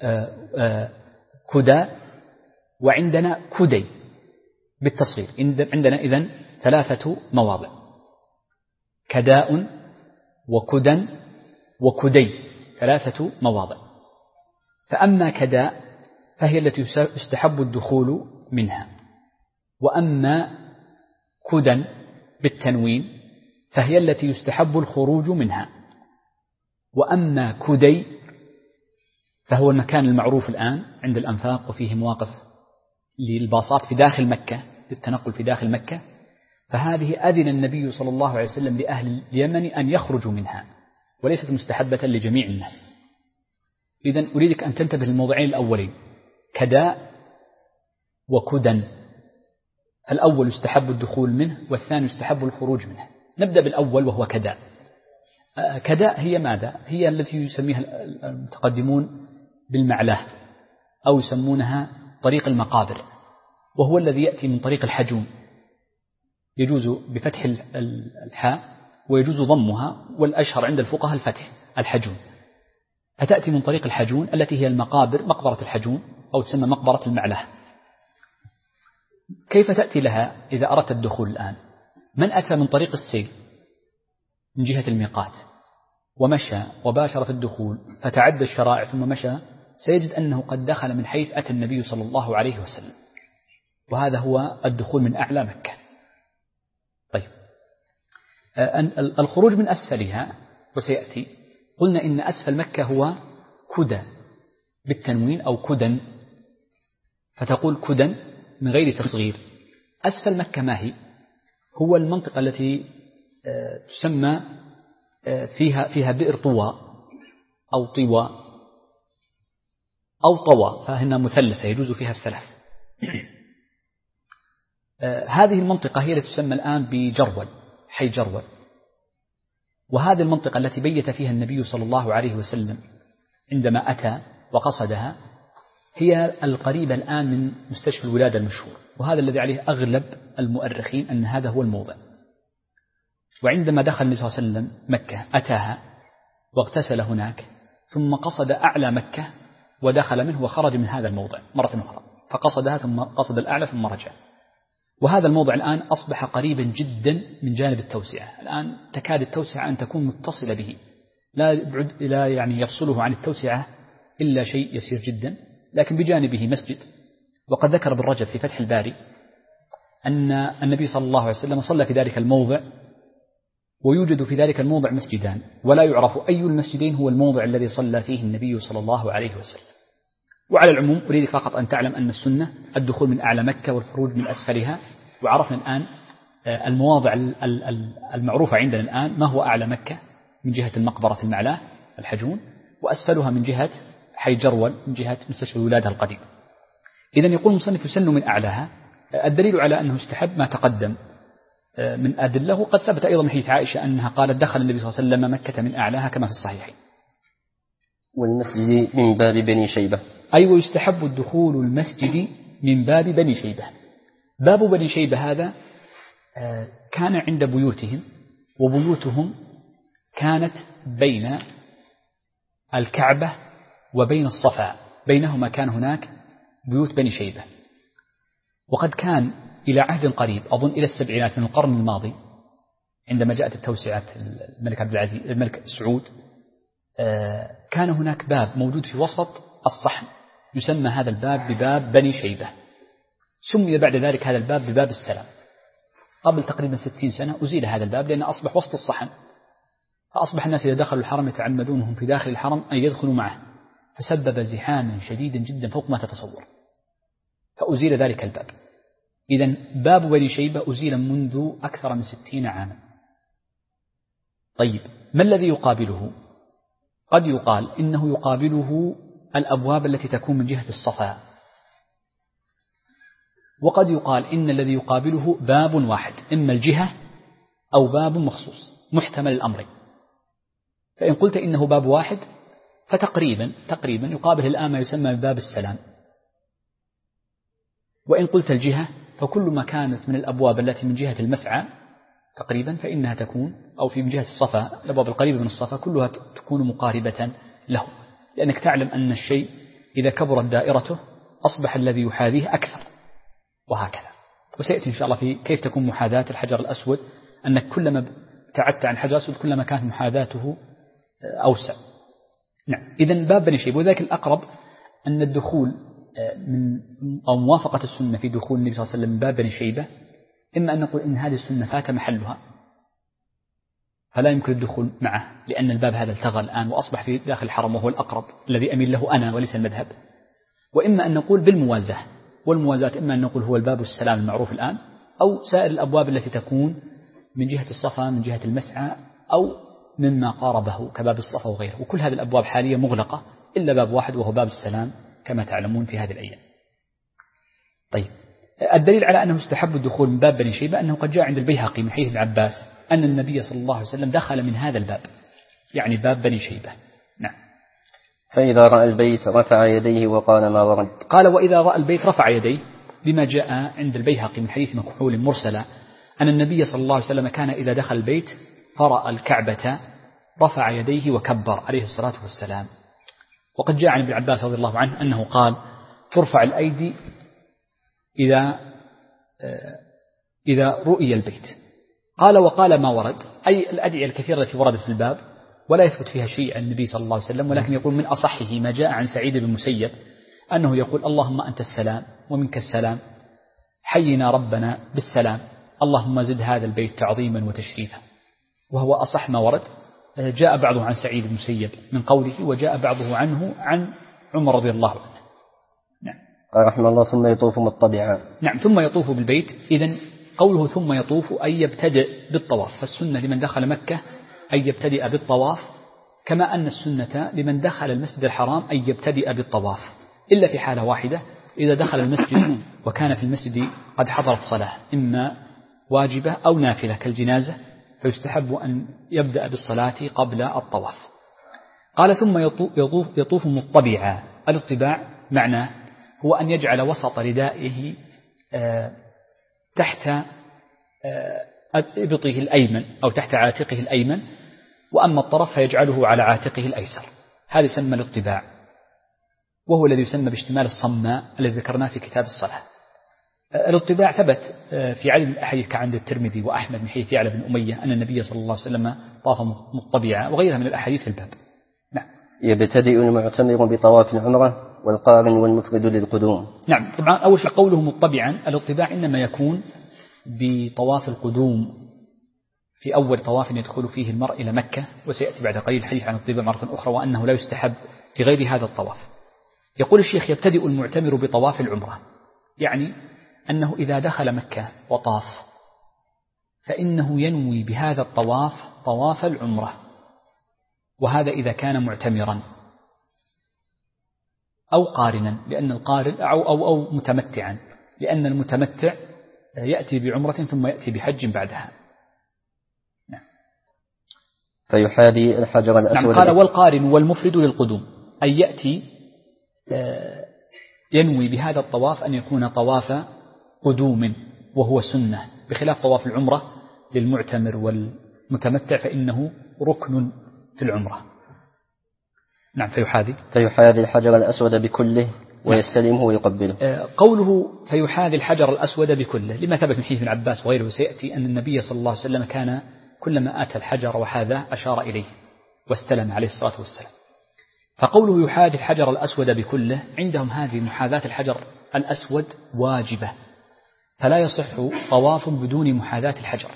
S2: كدا، وعندنا كدي بالتصغير. عندنا إذن 3 مواضع: كداء وكدا وكدي، 3 مواضع. فأما كداء فهي التي يستحب الدخول منها، وأما كدا بالتنوين فهي التي يستحب الخروج منها، وأما كدي فهو المكان المعروف الآن عند الأنفاق وفيه مواقف للباصات في داخل مكة للتنقل في داخل مكة، فهذه أذن النبي صلى الله عليه وسلم لأهل اليمن أن يخرجوا منها وليست مستحبة لجميع الناس. إذن أريدك أن تنتبه للموضوعين الأولين: كداء وكدا. الأول يستحب الدخول منه والثاني يستحب الخروج منه. نبدأ بالأول وهو كداء. كداء هي ماذا؟ هي التي يسميها المتقدمون بالمعلاه أو يسمونها طريق المقابر، وهو الذي يأتي من طريق الحجون، يجوز بفتح الحاء ويجوز ضمها، والأشهر عند الفقهاء الفتح، الحجون. فتأتي من طريق الحجون التي هي المقابر، مقبرة الحجون أو تسمى مقبرة المعلاه. كيف تأتي لها إذا أردت الدخول الآن؟ من أتى من طريق السيل من جهة الميقات ومشى وباشر في الدخول فتعدى الشرائع ثم مشى، سيجد أنه قد دخل من حيث أتى النبي صلى الله عليه وسلم، وهذا هو الدخول من أعلى مكة. طيب، الخروج من أسفلها وسيأتي. قلنا إن أسفل مكة هو كدا بالتنوين أو كدا، فتقول كدا من غير تصغير. أسفل مكة ما هي؟ هو المنطقة التي تسمى فيها بئر طوى أو طوى أو طوى، فهنا مثلثة يجوز فيها الثلاث. هذه المنطقة هي التي تسمى الآن بجرول، حي جرول. وهذه المنطقة التي بيت فيها النبي صلى الله عليه وسلم عندما أتى وقصدها هي القريبة الآن من مستشفى الولادة المشهور، وهذا الذي عليه أغلب المؤرخين أن هذا هو الموضع. وعندما دخل النبي صلى الله عليه وسلم مكة أتاها واغتسل هناك، ثم قصد أعلى مكة ودخل منه وخرج من هذا الموضع مرة أخرى، فقصدها ثم قصد الأعلى ثم رجع. وهذا الموضع الآن أصبح قريبا جدا من جانب التوسعة. الآن تكاد التوسعة أن تكون متصلة به، لا يعني يفصله عن التوسعة إلا شيء يسير جدا، لكن بجانبه مسجد. وقد ذكر ابن رجب في فتح الباري أن النبي صلى الله عليه وسلم صلى في ذلك الموضع، ويوجد في ذلك الموضع مسجدان، ولا يعرف أي المسجدين هو الموضع الذي صلى فيه النبي صلى الله عليه وسلم. وعلى العموم أريدك فقط أن تعلم أن السنة الدخول من أعلى مكة والخروج من أسفلها. وعرفنا الآن المواضع المعروفة عندنا الآن، ما هو أعلى مكة من جهة المقبرة المعلاه الحجون، وأسفلها من جهة حي جرول من جهة مستشفى الولادة القديم. إذن يقول المصنف يسن من أعلاها. الدليل على أنه استحب ما تقدم من أدلة، وقد ثبت أيضا من حديث عائشة أنها قالت دخل النبي صلى الله عليه وسلم مكة من أعلاها كما في الصحيحين.
S1: والمسجد من باب بني شيبة.
S2: أي ويستحب الدخول المسجد من باب بني شيبة. باب بني شيبة هذا كان عند بيوتهم، وبيوتهم كانت بين الكعبة وبين الصفا، بينهما كان هناك بيوت بني شيبة. وقد كان إلى عهد قريب، أظن إلى السبعينات من القرن الماضي، عندما جاءت التوسعات الملك عبد العزيز الملك سعود، كان هناك باب موجود في وسط الصحن يسمى هذا الباب بباب بني شيبة. سمي بعد ذلك هذا الباب بباب السلام. قبل تقريبا 60 سنة أزيل هذا الباب لأنه أصبح وسط الصحن، فأصبح الناس إذا دخلوا الحرم يتعمدونهم في داخل الحرم أن يدخلوا معه، فسبب زحاما شديدا جدا فوق ما تتصور، فأزيل ذلك الباب. إذن باب بني شيبة أزيل منذ أكثر من 60 عاما. طيب ما الذي يقابله؟ قد يقال إنه يقابله الأبواب التي تكون من جهة الصفا، وقد يقال إن الذي يقابله باب واحد، إما الجهة أو باب مخصوص، محتمل الأمرين. فإن قلت إنه باب واحد فتقريبا يقابل الآن ما يسمى بباب السلام. وإن قلت الجهة فكل ما كانت من الأبواب التي من جهة المسعى تقريبا فإنها تكون، أو في من جهة الصفا الأبواب القريبة من الصفا كلها تكون مقاربة له، لأنك تعلم أن الشيء إذا كبرت دائرته أصبح الذي يحاذيه أكثر، وهكذا. وسيأتي إن شاء الله في كيف تكون محاذاة الحجر الأسود، أنك كلما ابتعدت عن الحجر الأسود كلما كانت محاذاته أوسع. نعم. إذن باب بني شيبة، وذلك الأقرب أن الدخول من أو موافقة السنة في دخول النبي صلى الله عليه وسلم من باب بني شيبة، إما أن نقول إن هذه السنة فات محلها فلا يمكن الدخول معه، لأن الباب هذا التغى الآن وأصبح في داخل الحرم وهو الأقرب الذي أميل له أنا وليس المذهب. وإما أن نقول بالموازاة، والموازاة إما أن نقول هو الباب السلام المعروف الآن، أو سائر الأبواب التي تكون من جهة الصفا من جهة المسعى أو مما قاربه كباب الصفا وغيره. وكل هذه الأبواب حاليا مغلقة إلا باب واحد وهو باب السلام كما تعلمون في هذه الأيام. طيب الدليل على أنه استحب الدخول من باب بني شيبة أنه قد جاء عند البيهقي من حديث ابن عباس أن النبي صلى الله عليه وسلم دخل من هذا الباب، يعني باب بني شيبة. نعم.
S1: فإذا رأى البيت رفع يديه وقال ما ورد.
S2: قال وإذا رأى البيت رفع يديه، بما جاء عند البيهقي من حديث مكحول مرسلا أن النبي صلى الله عليه وسلم كان إذا دخل البيت فرأى الكعبة رفع يديه وكبر عليه الصلاة والسلام. وقد جاء عن ابن عباس رضي الله عنه أنه قال ترفع الأيدي إذا رؤي البيت. قال وقال ما ورد، أي الأدعية الكثيرة التي وردت في الباب ولا يثبت فيها شيء عن النبي صلى الله عليه وسلم، ولكن يقول من أصحه ما جاء عن سعيد بن المسيب أنه يقول اللهم أنت السلام ومنك السلام، حينا ربنا بالسلام، اللهم زد هذا البيت تعظيما وتشريفا. وهو أصح ما ورد. جاء بعضه عن سعيد بن المسيب من قوله، وجاء بعضه عنه عن عمر رضي الله عنه. نعم.
S1: قال رحمه الله ثم يطوف مطبعا.
S2: نعم ثم يطوف بالبيت. إذن قوله ثم يطوف أي يبتدئ بالطواف، فالسنة لمن دخل مكة أن يبتدئ بالطواف، كما أن السنة لمن دخل المسجد الحرام أن يبتدئ بالطواف، إلا في حالة واحدة إذا دخل المسجد وكان في المسجد قد حضرت صلاة إما واجبة أو نافلة كالجنازة، فيستحب أن يبدأ بالصلاة قبل الطواف. قال ثم يطوف مطبعا. الاطباع معناه هو أن يجعل وسط ردائه تحت إبطه الأيمن أو تحت عاتقه الأيمن، وأما الطرف فيجعله على عاتقه الأيسر. هذا يسمى الاطباع، وهو الذي يسمى باشتمال الصماء الذي ذكرناه في كتاب الصلاة. الاطباع ثبت في عدد من الأحاديث كعند الترمذي وأحمد من حديث يعلى بن أمية أن النبي صلى الله عليه وسلم طاف مطبعا، وغيرها من الأحاديث في الباب. نعم.
S1: يبتدئ المعتمر بطواف العمرة والقارن والمفرد للقدوم.
S2: نعم. طبعا أول شيء قوله مطبعا، الاطباع إنما يكون بطواف القدوم في أول طواف يدخل فيه المرء إلى مكة، وسيأتي بعد قليل الحديث عن الطباع مرة أخرى وأنه لا يستحب في غير هذا الطواف. يقول الشيخ يبتدئ المعتمر بطواف العمرة، يعني أنه إذا دخل مكة وطاف فإنه ينوي بهذا الطواف طواف العمرة، وهذا إذا كان معتمرا أو قارنا، لأن القارن أو متمتعا، لأن المتمتع يأتي بعمرة ثم يأتي بحج بعدها. نعم.
S1: فيحاذي الحجر الأسود.
S2: نعم. قال والقارن والمفرد للقدوم، أي يأتي ينوي بهذا الطواف أن يكون طواف قدوم وهو سنة، بخلاف طواف العمرة للمعتمر والمتمتع فإنه ركن في العمرة. نعم. فيحاذي
S1: الحجر الأسود بكله ويستلمه ويقبله.
S2: قوله فيحاذي الحجر الأسود بكله لما ثبت من حديث ابن عباس وغيره، سيأتي أن النبي صلى الله عليه وسلم كان كلما آتى الحجر وحاذاه أشار إليه واستلم عليه الصلاة والسلام. فقوله يحاذي الحجر الأسود بكله، عندهم هذه محاذاة الحجر الأسود واجبة، فلا يصح طواف بدون محاذاة الحجر،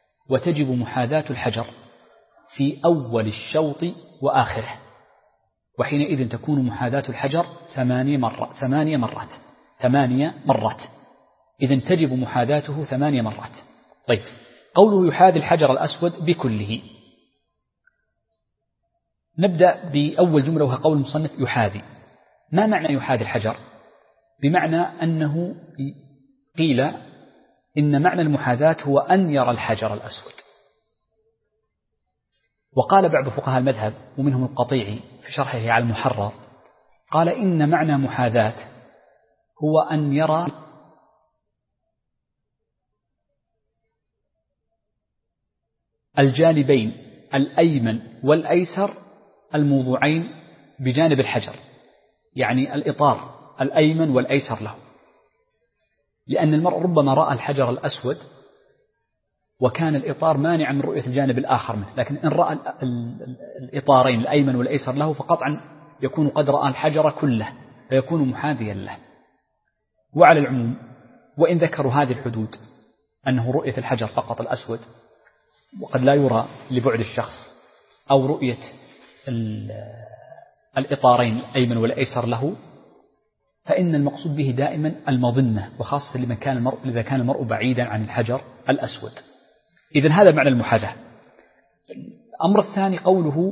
S2: وتجب محاذاة الحجر في أول الشوط وآخره، وحينئذ تكون محاذاة الحجر 8 مرات. إذن تجب محاذاته 8 مرات. طيب، قوله يحاذي الحجر الأسود بكله. نبدأ بأول جملة وهي قول المصنف يحاذي. ما معنى يحاذي الحجر؟ بمعنى أنه قيل إن معنى المحاذاة هو أن يرى الحجر الأسود. وقال بعض فقهاء المذهب ومنهم القطيعي في شرحه على المحرر قال إن معنى محاذاة هو أن يرى الجانبين الأيمن والأيسر الموضوعين بجانب الحجر، يعني الإطار الأيمن والأيسر له، لأن المرء ربما رأى الحجر الأسود وكان الإطار مانعا من رؤية الجانب الآخر منه، لكن إن رأى الإطارين الأيمن والأيسر له فقطعا يكون قد رأى الحجر كله فيكون محاذيا له. وعلى العموم وإن ذكروا هذه الحدود أنه رؤية الحجر فقط الأسود وقد لا يرى لبعد الشخص، أو رؤية الإطارين الأيمن والأيسر له، فإن المقصود به دائما المظنة، وخاصة إذا كان المرء بعيدا عن الحجر الأسود. إذن هذا معنى المحاذاة. الأمر الثاني قوله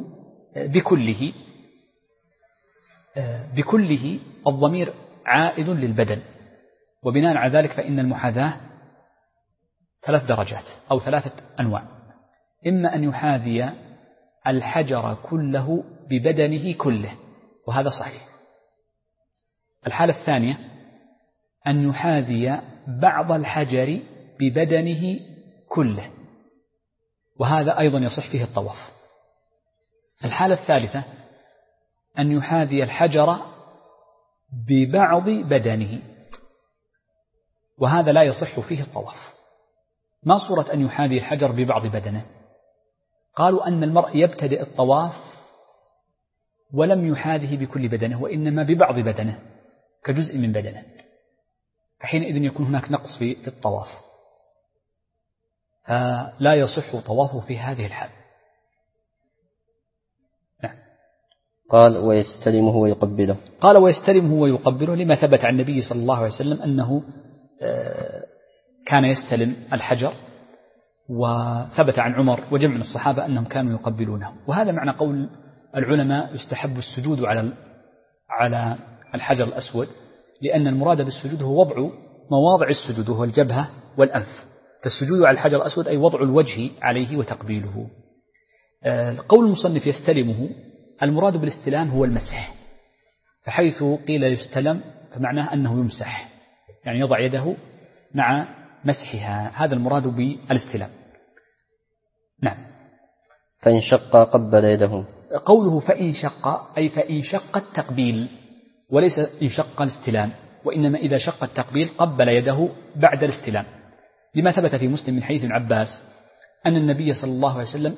S2: بكله الضمير عائد للبدن، وبناء على ذلك فإن المحاذاة 3 درجات أو 3 أنواع. إما أن يحاذي الحجر كله ببدنه كله، وهذا صحيح. الحالة الثانية أن يحاذي بعض الحجر ببدنه كله، وهذا أيضا يصح فيه الطواف. الحالة الثالثة أن يحاذي الحجر ببعض بدنه، وهذا لا يصح فيه الطواف. ما صورة أن يحاذي الحجر ببعض بدنه؟ قالوا أن المرء يبتدئ الطواف ولم يحاذه بكل بدنه، وإنما ببعض بدنه كجزء من بدنه، فحينئذ يكون هناك نقص في الطواف، فلا يصح طوافه في هذه الحال. نعم.
S1: قال ويستلمه ويقبله.
S2: قال ويستلمه ويقبله لما ثبت عن النبي صلى الله عليه وسلم أنه كان يستلم الحجر، وثبت عن عمر وجمع من الصحابة أنهم كانوا يقبلونه. وهذا معنى قول العلماء يستحب السجود على الحجر الأسود، لأن المراد بالسجود هو وضع مواضع السجود، وهو الجبهة والأنف. فالسجود على الحجر الأسود أي وضع الوجه عليه وتقبيله. قول المصنف يستلمه، المراد بالاستلام هو المسح، فحيث قيل يستلم فمعناه أنه يمسح، يعني يضع يده مع مسحها، هذا المراد بالاستلام. نعم.
S1: فإن شق قبل يده.
S2: قوله فإن شق أي فإن شق التقبيل، وليس إن شق الاستلام، وإنما إذا شق التقبيل قبل يده بعد الاستلام، لما ثبت في مسلم من حديث ابن عباس أن النبي صلى الله عليه وسلم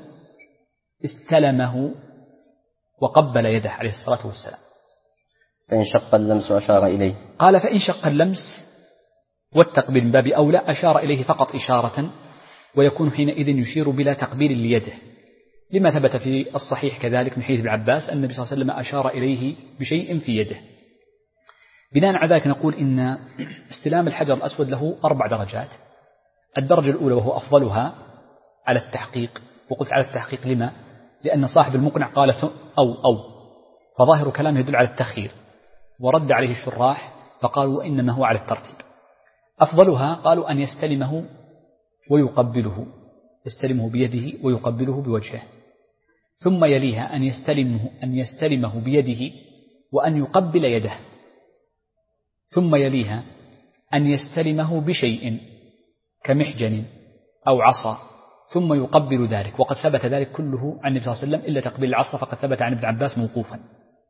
S2: استلمه وقبل يده عليه الصلاة والسلام.
S1: فإن شق اللمس أشار إليه.
S2: قال فإن شق اللمس والتقبيل من باب أولى أشار إليه فقط إشارة، ويكون حينئذ يشير بلا تقبيل ليده، لما ثبت في الصحيح كذلك من حديث ابن عباس أن النبي صلى الله عليه وسلم أشار إليه بشيء في يده. بناء على ذلك نقول إن استلام الحجر الأسود له 4 درجات. الدرجة الأولى وهو أفضلها على التحقيق، وقلت على التحقيق لما؟ لأن صاحب المقنع قال أو فظاهر كلامه يدل على التخيير، ورد عليه الشراح فقالوا إنما هو على الترتيب. أفضلها قالوا أن يستلمه ويقبله، يستلمه بيده ويقبله بوجهه، ثم يليها أن يستلمه بيده وأن يقبل يده، ثم يليها أن يستلمه بشيء كمحجن أو عصا ثم يقبل ذلك، وقد ثبت ذلك كله عن النبي صلى الله عليه وسلم إلا تقبيل العصا فقد ثبت عن ابن عباس موقوفا.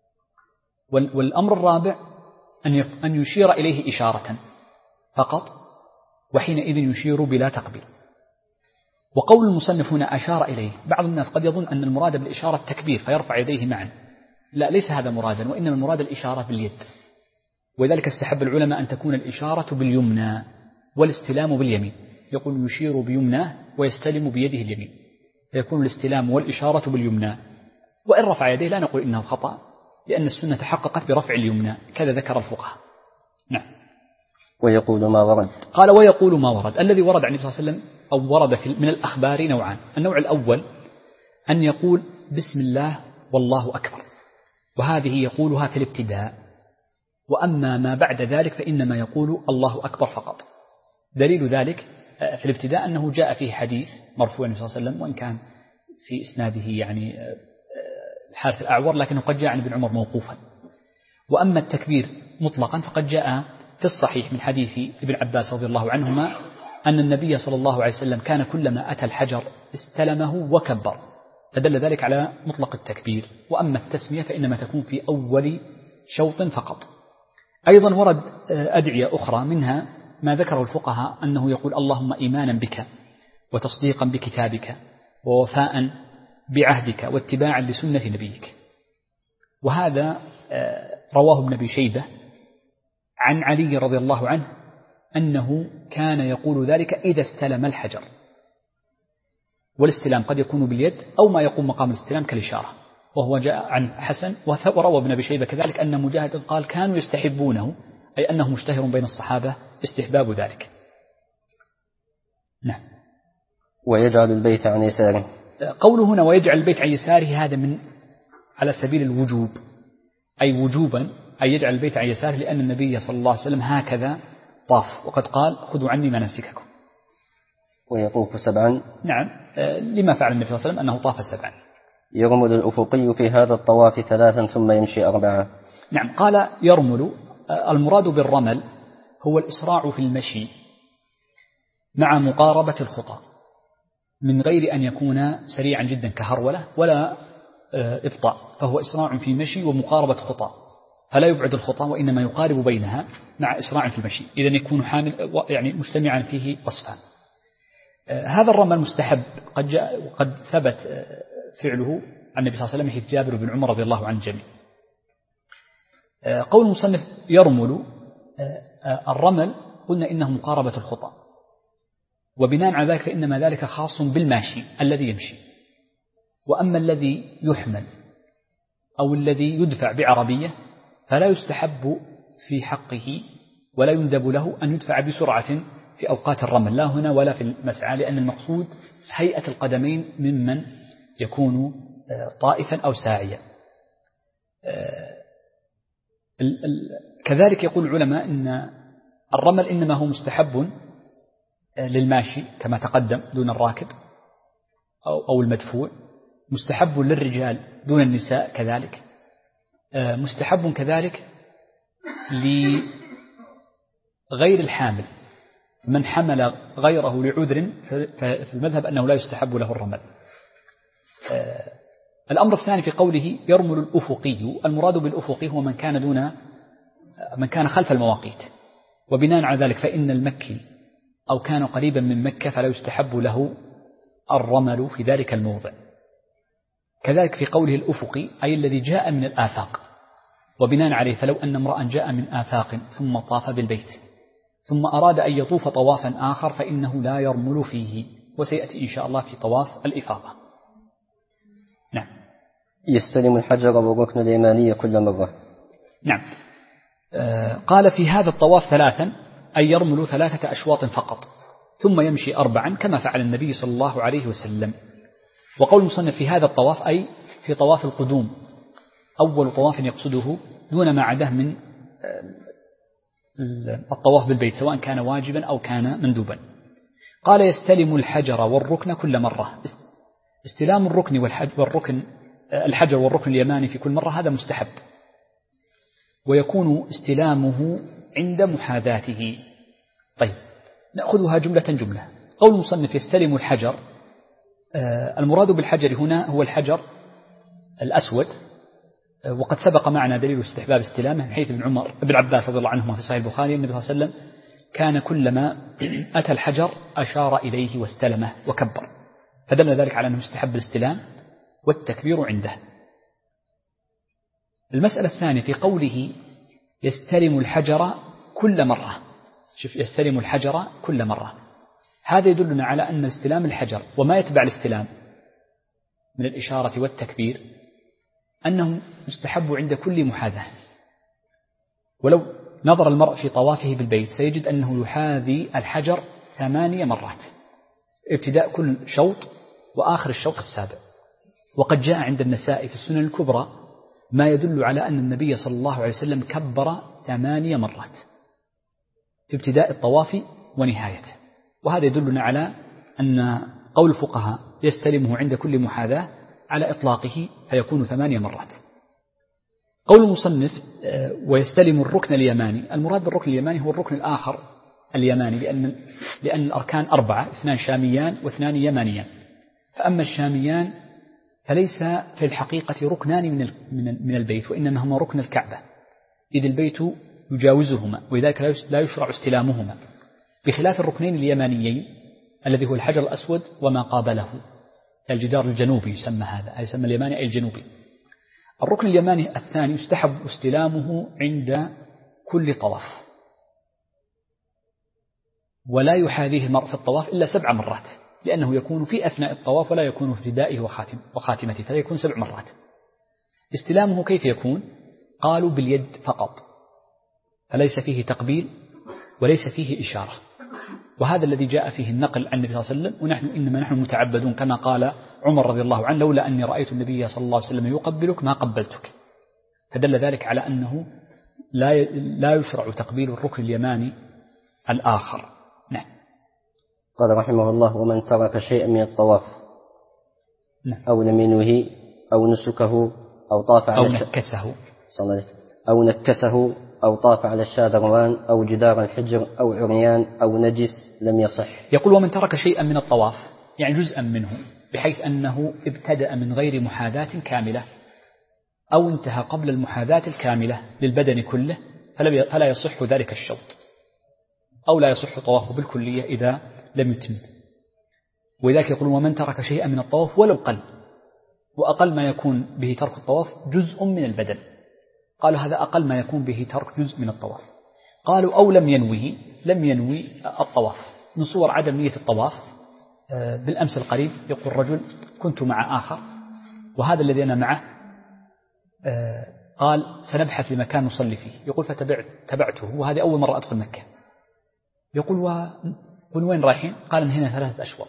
S2: والأمر الرابع أن يشير إليه إشارة فقط، وحينئذ يشير بلا تقبيل. وقول المصنف هنا أشار إليه، بعض الناس قد يظن أن المراد بالإشارة التكبير فيرفع يديه معا، لا، ليس هذا مرادا، وإنما المراد الإشارة باليد. ولذلك استحب العلماء أن تكون الإشارة باليمنى والاستلام باليمين، يقول يشير بيمناه ويستلم بيده اليمين، فيكون الاستلام والإشارة باليمنى. وإن رفع يديه لا نقول إنه خطأ، لأن السنة تحققت برفع اليمنى، كذا ذكر الفقهاء. نعم.
S1: ويقول ما ورد.
S2: قال ويقول ما ورد. الذي ورد عن النبي صلى الله عليه وسلم أو ورد من الأخبار نوعان. النوع الأول أن يقول بسم الله والله أكبر، وهذه يقولها في الابتداء، وأما ما بعد ذلك فإنما يقول الله أكبر فقط. دليل ذلك في الابتداء أنه جاء فيه حديث مرفوع النبي صلى الله عليه وسلم، وإن كان في إسناده يعني الحارث الأعور، لكنه قد جاء عن ابن عمر موقوفا. وأما التكبير مطلقا فقد جاء في الصحيح من حديث ابن عباس رضي الله عنهما أن النبي صلى الله عليه وسلم كان كلما أتى الحجر استلمه وكبر، فدل ذلك على مطلق التكبير. وأما التسمية فإنما تكون في أول شوط فقط. أيضا ورد أدعية أخرى، منها ما ذكره الفقهاء أنه يقول اللهم إيمانا بك وتصديقا بكتابك ووفاء بعهدك واتباعا لسنة نبيك. وهذا رواه ابن أبي شيبة عن علي رضي الله عنه أنه كان يقول ذلك إذا استلم الحجر، والاستلام قد يكون باليد أو ما يقوم مقام الاستلام كالإشارة. وهو جاء عن حسن، وروى ابن أبي شيبة كذلك أن مجاهد قال كانوا يستحبونه، أي أنه مشتهر بين الصحابة استحباب ذلك. نعم.
S1: ويجعل البيت عن يساره.
S2: قوله هنا ويجعل البيت عن يساره هذا من على سبيل الوجوب، أي وجوبا أي يجعل البيت عن يساره، لأن النبي صلى الله عليه وسلم هكذا طاف، وقد قال خذوا عني مناسككم.
S1: ويطوف 7.
S2: نعم، لما فعل النبي صلى الله عليه وسلم أنه طاف 7.
S1: يرمل الأفقي في هذا الطواف 3 ثم يمشي 4.
S2: نعم. قال يرمل، المراد بالرمل هو الإسراع في المشي مع مقاربة الخطى، من غير أن يكون سريعا جدا كهرولة ولا إبطاء، فهو إسراع في المشي ومقاربة خطى، فلا يبعد الخطى وإنما يقارب بينها مع إسراع في المشي، إذن يكون حامل يعني مجتمعا فيه وصفان. هذا الرمل مستحب، قد ثبت فعله عن النبي صلى الله عليه وسلم حيث جابر بن عمر رضي الله عن الجميع. قول المصنف يرمل، الرمل قلنا إنه مقاربة الخطى، وبناء على ذلك فإنما ذلك خاص بالماشي الذي يمشي. وأما الذي يحمل أو الذي يدفع بعربية فلا يستحب في حقه ولا يندب له أن يدفع بسرعة في أوقات الرمل، لا هنا ولا في المسعى، لأن المقصود هيئة القدمين ممن يكون طائفا أو ساعيا. كذلك يقول العلماء إن الرمل إنما هو مستحب للماشي كما تقدم دون الراكب أو المدفوع، مستحب للرجال دون النساء كذلك، مستحب كذلك لغير الحامل، من حمل غيره لعذر في المذهب أنه لا يستحب له الرمل. الأمر الثاني في قوله يرمل الأفقي، المراد بالأفقي هو من كان خلف المواقيت، وبناء على ذلك فإن المكي أو كان قريبا من مكة فلا يستحب له الرمل في ذلك الموضع. كذلك في قوله الأفقي أي الذي جاء من الآفاق، وبناء عليه فلو أن امرأ جاء من آفاق ثم طاف بالبيت ثم أراد أن يطوف طوافا آخر فإنه لا يرمل فيه، وسيأتي إن شاء الله في طواف الإفاضة. نعم.
S1: يستلم الحجر والركن اليماني كل مرة.
S2: نعم. قال في هذا الطواف 3 أي يرمل 3 أشواط فقط ثم يمشي 4 كما فعل النبي صلى الله عليه وسلم. وقول المصنف في هذا الطواف أي في طواف القدوم، أول طواف يقصده دون ما عداه من الطواف بالبيت سواء كان واجبا أو كان مندوبا. قال يستلم الحجر والركن كل مرة. استلام الركن الحجر والركن اليماني في كل مرة هذا مستحب، ويكون استلامه عند محاذاته. طيب نأخذها جملة. قول المصنف يستلم الحجر، المراد بالحجر هنا هو الحجر الأسود، وقد سبق معنا دليل استحباب استلامه من حيث ابن عباس رضي الله عنهما في صحيح البخاري النبي صلى الله عليه وسلم كان كلما أتى الحجر أشار إليه واستلمه وكبر، فدل ذلك على أنه يستحب الاستلام والتكبير عنده. المسألة الثانية في قوله يستلم الحجر كل مرة، شوف يستلم الحجر كل مرة، هذا يدلنا على أن استلام الحجر وما يتبع الاستلام من الإشارة والتكبير أنه يستحب عند كل محاذاة. ولو نظر المرء في طوافه بالبيت سيجد أنه يحاذي الحجر 8 مرات، ابتداء كل شوط وآخر الشوط السابع. وقد جاء عند النسائي في السنن الكبرى ما يدل على أن النبي صلى الله عليه وسلم كبر 8 مرات في ابتداء الطواف ونهايته. وهذا يدلنا على أن قول الفقهاء يستلمه عند كل محاذاة على إطلاقه فيكون 8 مرات. قول المصنف ويستلم الركن اليماني، المراد بالركن اليماني هو الركن الآخر اليماني، لأن الأركان 4، 2 شاميان و2 يمانيان. فأما الشاميان فليس في الحقيقة ركنان من البيت، وإنما هما ركن الكعبة، إذ البيت يجاوزهما، ولذلك لا يشرع استلامهما، بخلاف الركنين اليمانيين الذي هو الحجر الأسود وما قابله، الجدار الجنوبي يسمى هذا، يسمى اليماني أي الجنوبي. الركن اليماني الثاني يستحب استلامه عند كل طواف، ولا يحاذيه المرء في الطواف إلا 7 مرات، لأنه يكون في أثناء الطواف ولا يكون في ابتدائه وخاتمته، فيكون 7 مرات. استلامه كيف يكون؟ قالوا باليد فقط، فليس فيه تقبيل وليس فيه إشارة، وهذا الذي جاء فيه النقل عن النبي صلى الله عليه وسلم. ونحن إنما نحن متعبدون، كما قال عمر رضي الله عنه: لولا أني رأيت النبي صلى الله عليه وسلم يقبلك ما قبلتك. فدل ذلك على أنه لا يشرع تقبيل الركن اليماني الآخر. نعم.
S1: قال رحمه الله: ومن ترك شيئا من الطواف أو لم ينوه أو نسكه أو طاف على أو نكسه أو طاف على الشاذروان أو جدار الحجر أو عريان أو نجس لم يصح.
S2: يقول: ومن ترك شيئا من الطواف، يعني جزءا منه، بحيث أنه ابتدأ من غير محاذاة كاملة أو انتهى قبل المحاذاة الكاملة للبدن كله، فلا يصح ذلك الشوط، أو لا يصح طوافه بالكلية إذا لم يتم. ولذلك يقولون: ومن ترك شيئا من الطواف ولو قل، وأقل ما يكون به ترك الطواف جزء من البدن. قالوا هذا أقل ما يكون به ترك جزء من الطواف. قالوا: أو لم ينوي الطواف. من صور عدم نية الطواف بالأمس القريب يقول رجل: كنت مع آخر وهذا الذي أنا معه قال سنبحث لمكان نصلي فيه. يقول: فتبعته، وهذه أول مرة أدخل مكة. يقول: وين رايحين؟ قال: إن هنا 3 أشواط.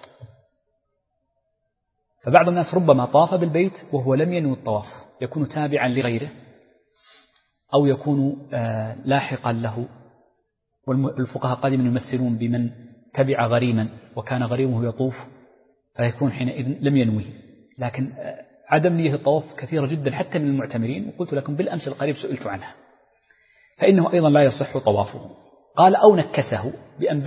S2: فبعض الناس ربما طاف بالبيت وهو لم ينوي الطواف، يكون تابعا لغيره أو يكون لاحقا له. والفقهاء قادما يمثلون بمن تبع غريما وكان غريمه يطوف، فيكون حينئذ لم ينوي. لكن عدم نية الطواف كثيرة جدا حتى من المعتمرين، وقلت لكم بالأمس القريب سئلت عنها، فإنه أيضا لا يصح طوافه. قال: أو نكسه، بأن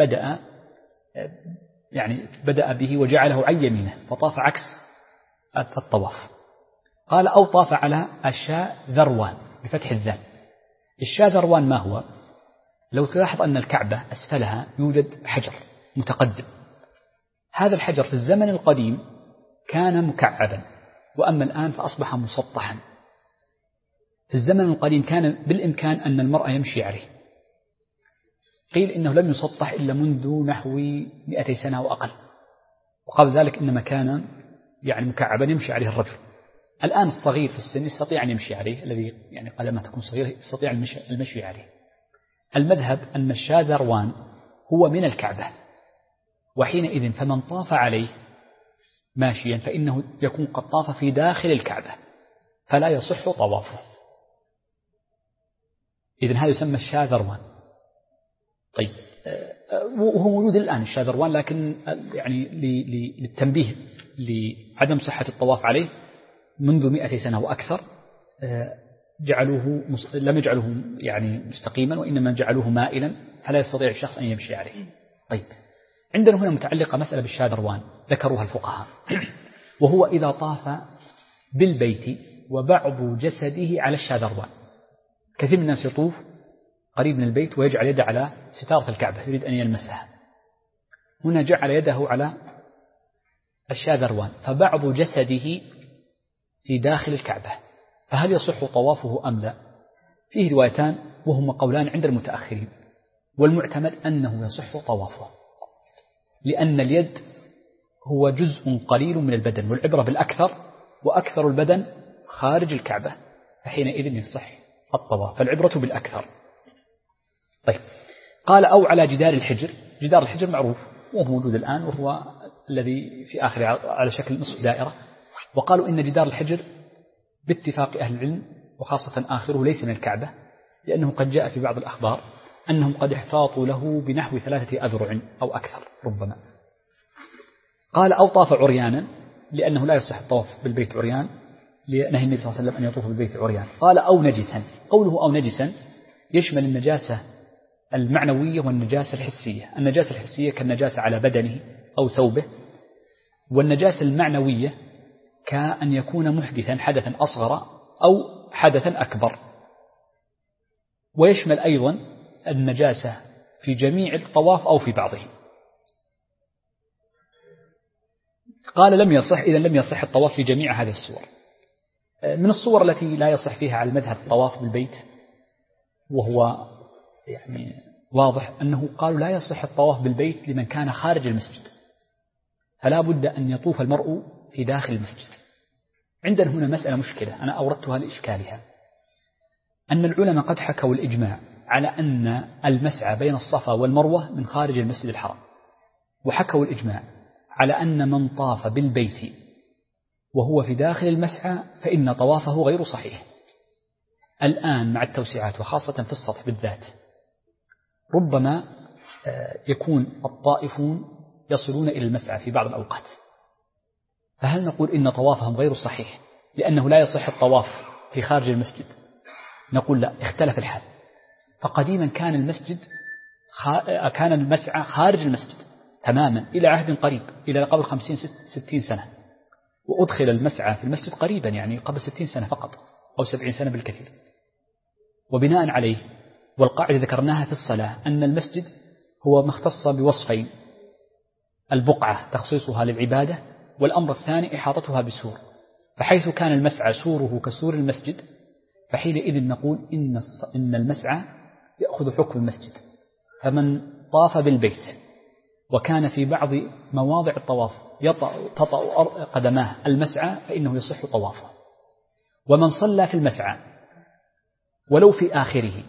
S2: بدأ به وجعله عن يمينه فطاف عكس الطواف. قال: أو طاف على الشاذروان بفتح الذال. الشاذروان ما هو؟ لو تلاحظ أن الكعبة أسفلها يوجد حجر متقدم، هذا الحجر في الزمن القديم كان مكعبا، وأما الآن فأصبح مسطحا. في الزمن القديم كان بالإمكان أن المرأة يمشي عليه، قيل إنه لم يسطح إلا منذ نحو 200 سنة وأقل، وقبل ذلك إنما كان مكعبا يمشي عليه الرجل. الآن الصغير في السن يستطيع أن يمشي عليه، الذي قلما تكون صغير يستطيع المشي عليه. المذهب أن الشاذروان هو من الكعبة، وحينئذ فمن طاف عليه ماشيا فإنه يكون قد طاف في داخل الكعبة، فلا يصح طوافه. إذن هذا يسمى الشاذروان. طيب، وهو موجود الآن الشاذروان، لكن للتنبيه لعدم صحة الطواف عليه منذ 200 سنة وأكثر لم يجعلوه مستقيما، وإنما جعلوه مائلا فلا يستطيع الشخص أن يمشي عليه. طيب، عندنا هنا متعلقة مسألة بالشاذروان ذكروها الفقهاء، وهو إذا طاف بالبيت وبعض جسده على الشاذروان. كثير من الناس يطوف قريب من البيت ويجعل يده على ستارة الكعبة يريد أن يلمسها، هنا جعل يده على الشاذروان فبعض جسده في داخل الكعبة، فهل يصح طوافه أم لا؟ فيه روايتان وهما قولان عند المتأخرين، والمعتمد أنه يصح طوافه، لأن اليد هو جزء قليل من البدن، والعبرة بالأكثر، وأكثر البدن خارج الكعبة فحينئذ يصح الطواف، فالعبرة بالأكثر. طيب، قال أو على جدار الحجر. جدار الحجر معروف وهو موجود الآن، وهو الذي في آخر على شكل نصف دائرة. وقالوا إن جدار الحجر باتفاق أهل العلم وخاصة آخره ليس من الكعبة، لأنه قد جاء في بعض الأخبار أنهم قد احتاطوا له بنحو 3 أذرع أو أكثر ربما. قال أو طاف عريانا، لأنه لا يصح الطواف بالبيت عريان، لنهي النبي صلى الله عليه وسلم أن يطوف بالبيت عريان. قال أو نجسا. قوله أو نجسا يشمل النجاسة المعنوية والنجاسة الحسية. النجاسة الحسية كالنجاسة على بدنه أو ثوبه، والنجاسة المعنوية كأن يكون محدثا حدثا أصغر أو حدثا أكبر. ويشمل أيضا النجاسة في جميع الطواف أو في بعضه. قال لم يصح، إذا لم يصح الطواف في جميع هذه الصور. من الصور التي لا يصح فيها على المذهب الطواف بالبيت، وهو يعني واضح أنه قالوا لا يصح الطواف بالبيت لمن كان خارج المسجد، فلا بد أن يطوف المرء في داخل المسجد. عندنا هنا مسألة مشكلة أنا أوردتها لإشكالها، أن العلماء قد حكوا الإجماع على أن المسعى بين الصفا والمروة من خارج المسجد الحرام، وحكوا الإجماع على أن من طاف بالبيت وهو في داخل المسعى فإن طوافه غير صحيح. الآن مع التوسعات وخاصة في السطح بالذات ربما يكون الطائفون يصلون إلى المسعى في بعض الأوقات، فهل نقول إن طوافهم غير صحيح لأنه لا يصح الطواف في خارج المسجد؟ نقول لا، اختلف الحال. فقديما كان المسعى خارج المسجد تماما إلى عهد قريب، إلى قبل 50-60 سنة، وأدخل المسعى في المسجد قريبا، يعني قبل 60 سنة فقط أو 70 سنة بالكثير. وبناء عليه والقاعدة ذكرناها في الصلاة أن المسجد هو ما اختص بوصفين: البقعة تخصيصها للعبادة، والأمر الثاني إحاطتها بسور. فحيث كان المسعى سوره كسور المسجد فحينئذ نقول إن المسعى يأخذ حكم المسجد. فمن طاف بالبيت وكان في بعض مواضع الطواف تطأ قدماه المسعى فإنه يصح طوافه. ومن صلى في المسعى ولو في آخره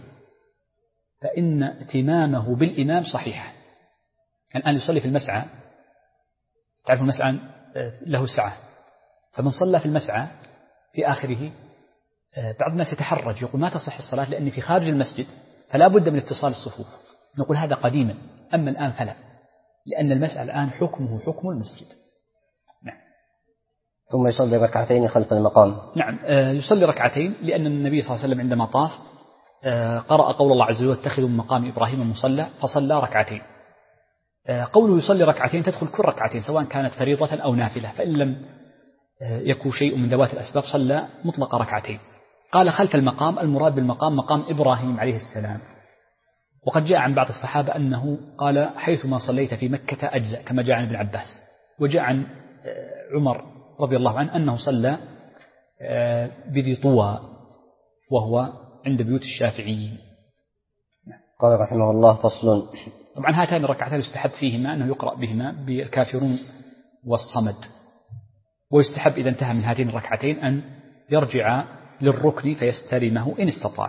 S2: فإن ائتمامه بالإمام صحيح. الآن يصلي في المسعى، تعرف المسعى له سعة، فمن صلى في المسعى في آخره بعض الناس يتحرج يقول ما تصح الصلاة لأني في خارج المسجد فلا بد من اتصال الصفوف. نقول هذا قديما، أما الآن فلا، لأن المسعى الآن حكمه حكم المسجد. نعم.
S1: ثم يصلي ركعتين خلف المقام.
S2: نعم، يصلي ركعتين، لأن النبي صلى الله عليه وسلم عندما طاف قرأ قول الله عز وجل: اتخذوا من مقام إبراهيم مصلى، فصلى ركعتين. قوله يصلي ركعتين تدخل كل ركعتين سواء كانت فريضة أو نافلة، فإن لم يكون شيء من ذوات الأسباب صلى مطلق ركعتين. قال خلف المقام، المراد بالمقام مقام إبراهيم عليه السلام. وقد جاء عن بعض الصحابة أنه قال حيثما صليت في مكة أجزأ، كما جاء عن ابن عباس. وجاء عن عمر رضي الله عنه أنه صلى بذي طوى وهو عند بيوت الشافعيين.
S1: قال رحمه الله: فصل.
S2: طبعا هاتان الركعتان يستحب فيهما أنه يقرأ بهما بالكافرون والصمد، ويستحب إذا انتهى من هاتين الركعتين أن يرجع للركن فيستلمه إن استطاع.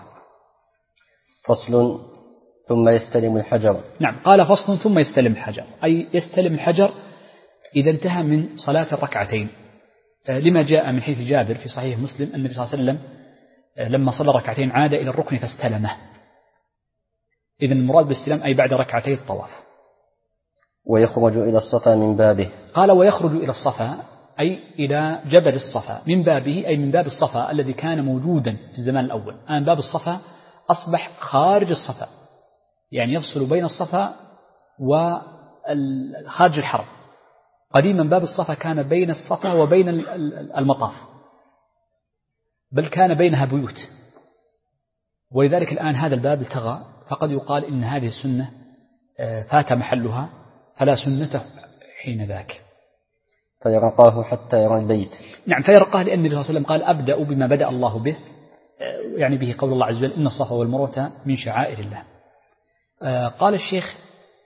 S1: فصل. ثم يستلم الحجر.
S2: نعم، قال فصل ثم يستلم الحجر، أي يستلم الحجر إذا انتهى من صلاة الركعتين، لما جاء من حديث جابر في صحيح مسلم: النبي صلى الله عليه وسلم لما صلى ركعتين عاد إلى الركن فاستلمه. إذن المراد بالاستلام أي بعد ركعتي الطواف.
S1: ويخرج إلى الصفا من بابه.
S2: قال ويخرج إلى الصفا أي إلى جبل الصفا، من بابه أي من باب الصفا الذي كان موجودا في الزمان الأول. الآن باب الصفا أصبح خارج الصفا، يعني يفصل بين الصفا وخارج الحرم. قديما باب الصفا كان بين الصفا وبين المطاف، بل كان بينها بيوت، ولذلك الآن هذا الباب التغى، فقد يقال إن هذه السنة فات محلها فلا سنته حين ذاك.
S1: فيرقاه حتى يرى البيت.
S2: نعم، فيرقاه لأن النبي صلى الله عليه وسلم قال: أبدأ بما بدأ الله به، يعني به قول الله عز وجل: إن الصفا والمروة من شعائر الله. قال الشيخ: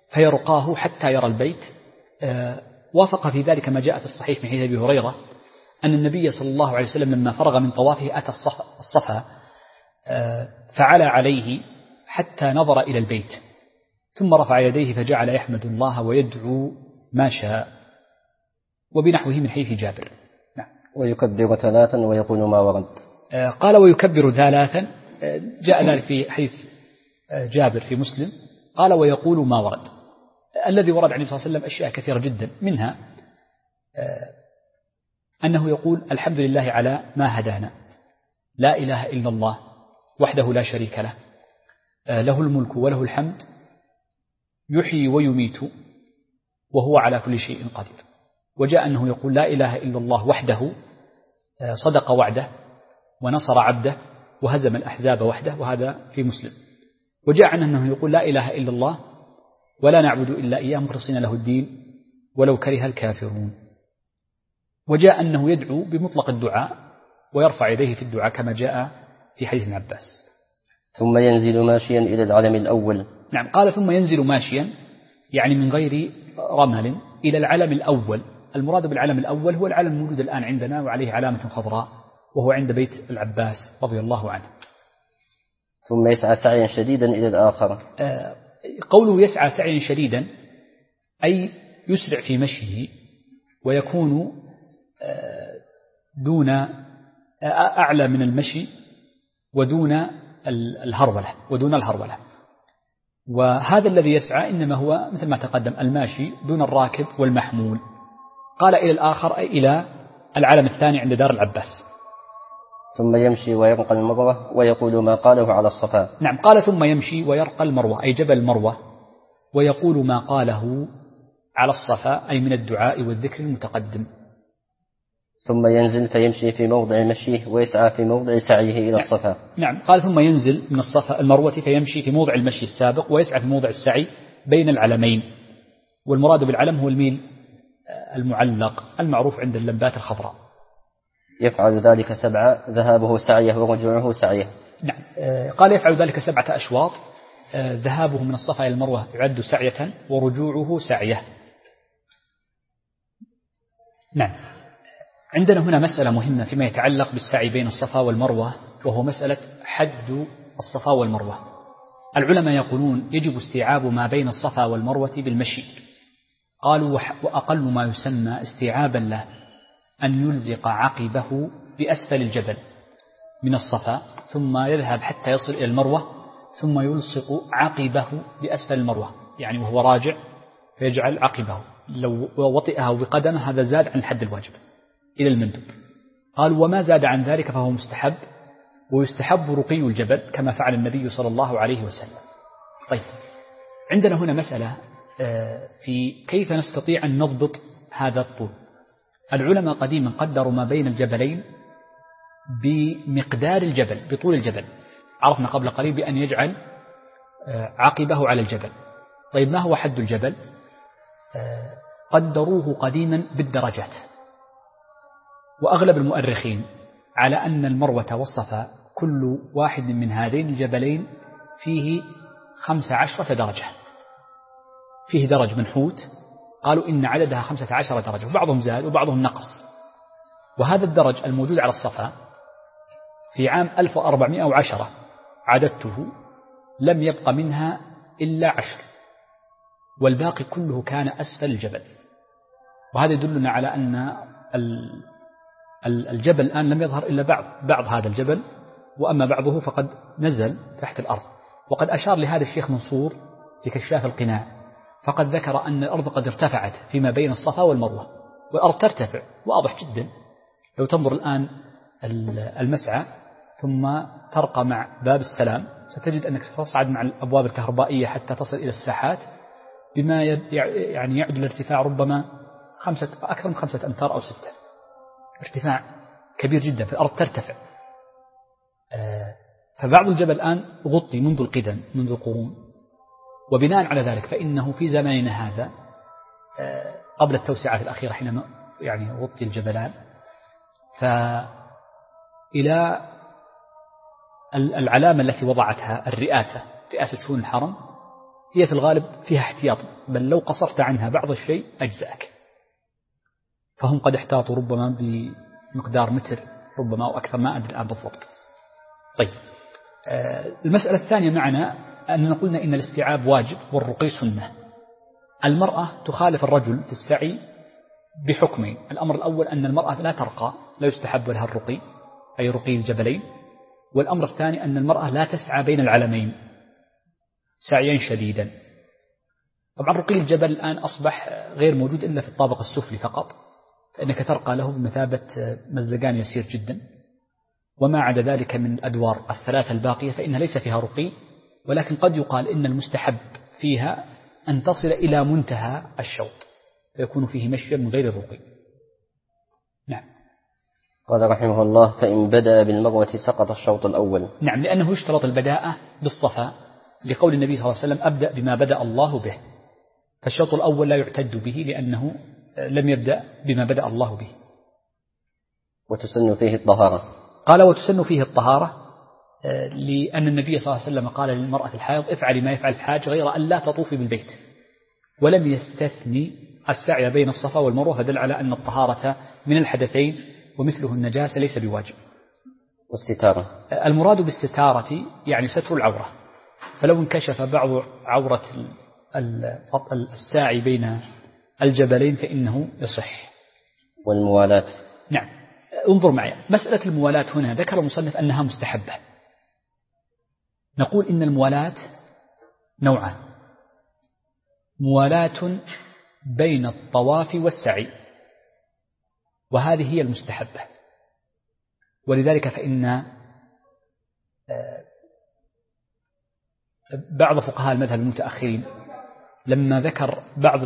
S2: فيرقاه حتى يرى البيت. وافق في ذلك ما جاء في الصحيح من حديث أبي هريرة أن النبي صلى الله عليه وسلم لما فرغ من طوافه أتى الصفا فعلى عليه حتى نظر إلى البيت، ثم رفع يديه فجعل يحمد الله ويدعو ما شاء، وبنحوه من حديث جابر. نعم.
S1: ويكبر 3 ويقول ما ورد.
S2: قال ويكبر 3، جاء ذلك في حديث جابر في مسلم، قال ويقول ما ورد. الذي ورد عن النبي صلى الله عليه وسلم أشياء كثيرة جدا، منها أنه يقول الحمد لله على ما هدانا، لا إله إلا الله وحده لا شريك له، له الملك وله الحمد، يحيي ويميت وهو على كل شيء قدير. وجاء أنه يقول لا إله إلا الله وحده صدق وعده ونصر عبده وهزم الأحزاب وحده، وهذا في مسلم. وجاء عنه أنه يقول لا إله إلا الله ولا نعبد إلا إياه مخلصين له الدين ولو كره الكافرون. وجاء أنه يدعو بمطلق الدعاء ويرفع يديه في الدعاء كما جاء في حديث ابن عباس.
S1: ثم ينزل ماشيا إلى العلم الأول.
S2: نعم، قال ثم ينزل ماشيا يعني من غير رمل إلى العلم الأول. المراد بالعلم الأول هو العلم الموجود الآن عندنا وعليه علامة خضراء، وهو عند بيت العباس رضي الله عنه.
S1: ثم يسعى سعيا شديدا إلى الآخر.
S2: قوله يسعى سعيا شديدا أي يسرع في مشيه ويكون دون أعلى من المشي ودون الهرولة. وهذا الذي يسعى إنما هو مثل ما تقدم الماشي دون الراكب والمحمول. قال إلى الآخر أي إلى العلم الثاني عند دار العباس.
S1: ثم يمشي ويرقى المروة ويقول ما قاله على الصفا.
S2: نعم، قال ثم يمشي ويرقى المروة أي جبل المروة، ويقول ما قاله على الصفا أي من الدعاء والذكر المتقدم.
S1: ثم ينزل فيمشي في موضع مشيه ويسعى في موضع سعيه إلى الصفا.
S2: نعم، قال ثم ينزل من الصفا المروة فيمشي في موضع المشي السابق ويسعى في موضع السعي بين العلمين. والمراد بالعلم هو الميل المعلق المعروف عند اللمبات الخضراء.
S1: يفعل ذلك 7 ذهابه سعيه ورجوعه سعيه.
S2: نعم، قال يفعل ذلك 7 أشواط، ذهابه من الصفا إلى المروة يعد سعية ورجوعه سعيه. نعم. عندنا هنا مسألة مهمة فيما يتعلق بالسعي بين الصفا والمروة، وهو مسألة حد الصفا والمروة. العلماء يقولون يجب استيعاب ما بين الصفا والمروة بالمشي. قالوا وأقل ما يسمى استيعابا له أن يلزق عقبه بأسفل الجبل من الصفا ثم يذهب حتى يصل إلى المروة ثم يلصق عقبه بأسفل المروة، يعني وهو راجع فيجعل عقبه لو وطئها بقدمه هذا زاد عن الحد الواجب إلى المندوب. قالوا وما زاد عن ذلك فهو مستحب، ويستحب رقي الجبل كما فعل النبي صلى الله عليه وسلم. طيب، عندنا هنا مسألة في كيف نستطيع أن نضبط هذا الطول. العلماء قديما قدروا ما بين الجبلين بمقدار الجبل، بطول الجبل. عرفنا قبل قليل بأن يجعل عقبه على الجبل. طيب، ما هو حد الجبل؟ قدروه قديما بالدرجات، وأغلب المؤرخين على أن المروة والصفا كل واحد من هذين الجبلين فيه 15 درجة، فيه درج منحوت، قالوا إن عددها 15 درجة، وبعضهم زاد وبعضهم نقص. وهذا الدرج الموجود على الصفا في عام 1410 عددته لم يبق منها إلا 10، والباقي كله كان أسفل الجبل. وهذا يدلنا على أن الجبل الآن لم يظهر إلا بعض هذا الجبل، وأما بعضه فقد نزل تحت الأرض. وقد أشار لهذا الشيخ منصور في كشاف القناع، فقد ذكر أن الأرض قد ارتفعت فيما بين الصفا والمروة، والأرض ترتفع واضح جدا. لو تنظر الآن المسعى ثم ترقى مع باب السلام ستجد أنك ستصعد مع الأبواب الكهربائية حتى تصل إلى الساحات بما يعني يعد الارتفاع ربما أكثر من 5 أمتار أو 6، ارتفاع كبير جدا في الأرض ترتفع. فبعض الجبل الآن غطي منذ القدم منذ القرون، وبناء على ذلك فإنه في زماننا هذا قبل التوسعات الأخيرة حينما يعني غطي الجبلان، فإلى العلامة التي وضعتها رئاسة شؤون الحرم هي في الغالب فيها احتياط، بل لو قصرت عنها بعض الشيء أجزأك. فهم قد احتاطوا ربما مقدار متر ربما أو أكثر، ما أدري الآن بالضبط. طيب، المسألة الثانية معنا أننا قلنا إن الاستيعاب واجب والرقي سنة. المرأة تخالف الرجل في السعي بحكمين. الأمر الأول أن المرأة لا ترقى، لا يستحب لها الرقي أي رقي الجبلين. والأمر الثاني أن المرأة لا تسعى بين العلمين سعيا شديدا. طبعا رقي الجبل الآن أصبح غير موجود إلا في الطابق السفلي فقط، فإنك ترقى له بمثابة مزلقان يسير جدا، وما عدا ذلك من الأدوار الثلاثة الباقية فإنها ليس فيها رقي. ولكن قد يقال إن المستحب فيها أن تصل إلى منتهى الشوط فيكون فيه مشي من غير الرقي. نعم.
S1: قال رحمه الله: فإن بدأ بالمروة سقط الشوط الأول.
S2: نعم، لأنه يشترط البداءة بالصفا لقول النبي صلى الله عليه وسلم: أبدأ بما بدأ الله به. فالشوط الأول لا يعتد به لأنه لم يبدأ بما بدأ الله به.
S1: وتسن فيه الطهارة.
S2: قال: وتسن فيه الطهارة لأن النبي صلى الله عليه وسلم قال للمرأة الحائض: افعلي ما يفعل الحاج غير أن لا تطوفي بالبيت، ولم يستثني السعي بين الصفا والمروة، فدل على أن الطهارة من الحدثين ومثله النجاسة ليس بواجب.
S1: والستارة،
S2: المراد بالستارة يعني ستر العورة، فلو انكشف بعض عورة الساعي بين الجبلين فإنه يصح.
S1: والموالاة.
S2: نعم. انظر معي، مسألة الموالاة هنا ذكر المصنف أنها مستحبة. نقول إن الموالاة نوعان: موالاة بين الطواف والسعي، وهذه هي المستحبة. ولذلك فإن بعض فقهاء المذهب المتأخرين لما ذكر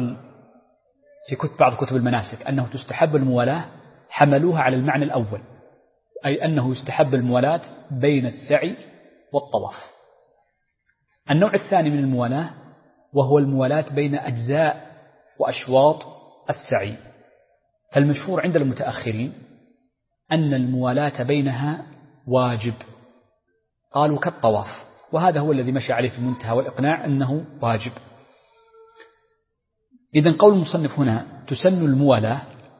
S2: بعض كتب المناسك أنه تستحب الموالاة حملوها على المعنى الأول، أي أنه يستحب الموالاة بين السعي والطواف. النوع الثاني من الموالاة وهو الموالاة بين أجزاء وأشواط السعي، فالمشهور عند المتأخرين أن الموالاة بينها واجب، قالوا كالطواف، وهذا هو الذي مشى عليه في المنتهى والإقناع أنه واجب. إذن قول المصنف هنا تسن الموالاة،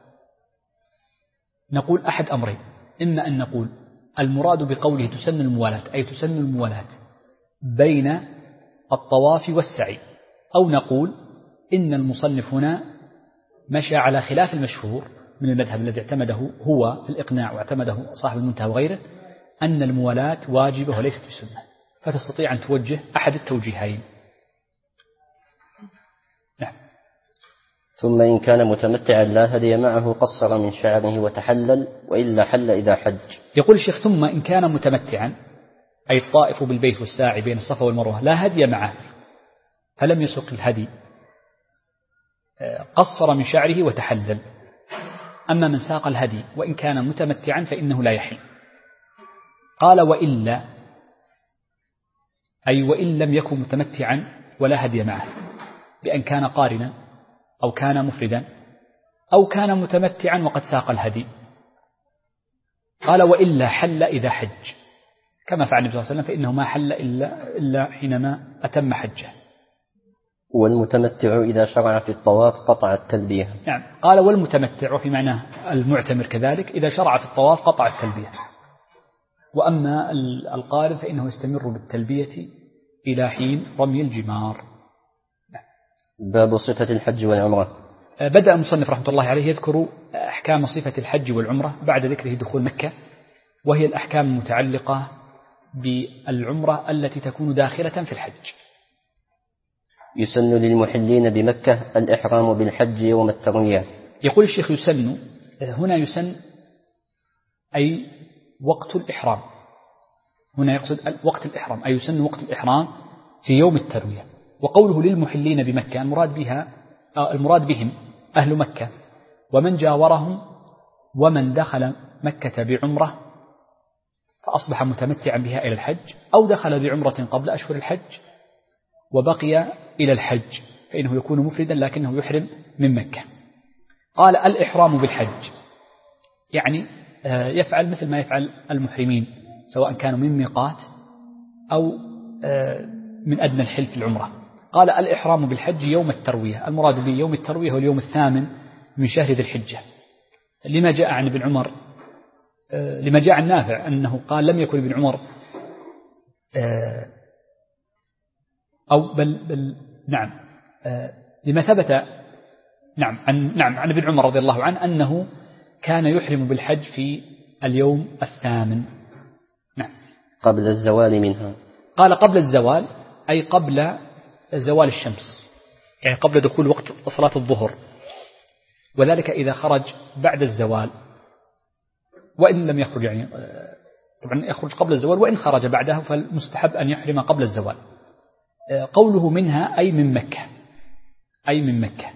S2: نقول أحد أمرين: إما أن نقول المراد بقوله تسن الموالاة أي تسن الموالاة بين الطواف والسعي، أو نقول إن المصنف هنا مشى على خلاف المشهور من المذهب الذي اعتمده هو في الإقناع واعتمده صاحب المنتهى وغيره، أن الموالاة واجبة وليست بسنة، فتستطيع أن توجه أحد التوجيهين. نعم.
S1: ثم إن كان متمتعا لا هدي معه قصر من شعره وتحلل، وإلا حل إذا حج.
S2: يقول الشيخ: ثم إن كان متمتعا أي الطائف بالبيت والساعي بين الصفا والمروة لا هدي معه فلم يسق الهدي قصر من شعره وتحلل. أما من ساق الهدي وإن كان متمتعا فإنه لا يحل. قال: وإلا أي وإن لم يكن متمتعا ولا هدي معه، بأن كان قارنا أو كان مفردا أو كان متمتعا وقد ساق الهدي. قال: وإلا حل إذا حج، كما فعل النبي صلى الله عليه وسلم، فإنه ما حل إلا حينما أتم حجه.
S1: والمتمتع إذا شرع في الطواف قطع التلبية.
S2: نعم. قال: والمتمتع، وفي معناه المعتمر كذلك، إذا شرع في الطواف قطع التلبية. وأما القارن فإنه يستمر بالتلبية إلى حين رمي الجمار.
S1: باب صفة الحج والعمرة.
S2: بدأ المصنف رحمة الله عليه يذكر أحكام صفة الحج والعمرة بعد ذكره دخول مكة، وهي الأحكام المتعلقة بالعمرة التي تكون داخلة في الحج.
S1: يسن للمحلين بمكة الإحرام بالحج يوم التروية.
S2: يقول الشيخ: يسن هنا، يسن أي وقت الإحرام، هنا يقصد وقت الإحرام، أي يسن وقت الإحرام في يوم التروية. وقوله للمحلين بمكة المراد بهم أهل مكة ومن جاورهم ومن دخل مكة بعمرة فأصبح متمتعا بها إلى الحج، أو دخل بعمرة قبل أشهر الحج وبقي إلى الحج، فإنه يكون مفردا لكنه يحرم من مكة. قال: الإحرام بالحج يعني يفعل مثل ما يفعل المحرمين، سواء كانوا من ميقات أو من أدنى الحل في العمرة. قال: الإحرام بالحج يوم التروية، المراد به يوم التروية هو اليوم 8 من شهر ذي الحجة، لما جاء عن ابن عمر لما جاء عن نافع أنه قال لم يكن ابن عمر أو بل نعم لما ثبت عن ابن عمر رضي الله عنه أنه كان يحرم بالحج في اليوم 8. نعم.
S1: قبل الزوال منها.
S2: قال قبل الزوال أي قبل زوال الشمس، يعني قبل دخول وقت صلاة الظهر، وذلك إذا خرج بعد الزوال، وإن لم يخرج يعني طبعا يخرج قبل الزوال، وإن خرج بعده فالمستحب أن يحرم قبل الزوال. قوله منها أي من مكة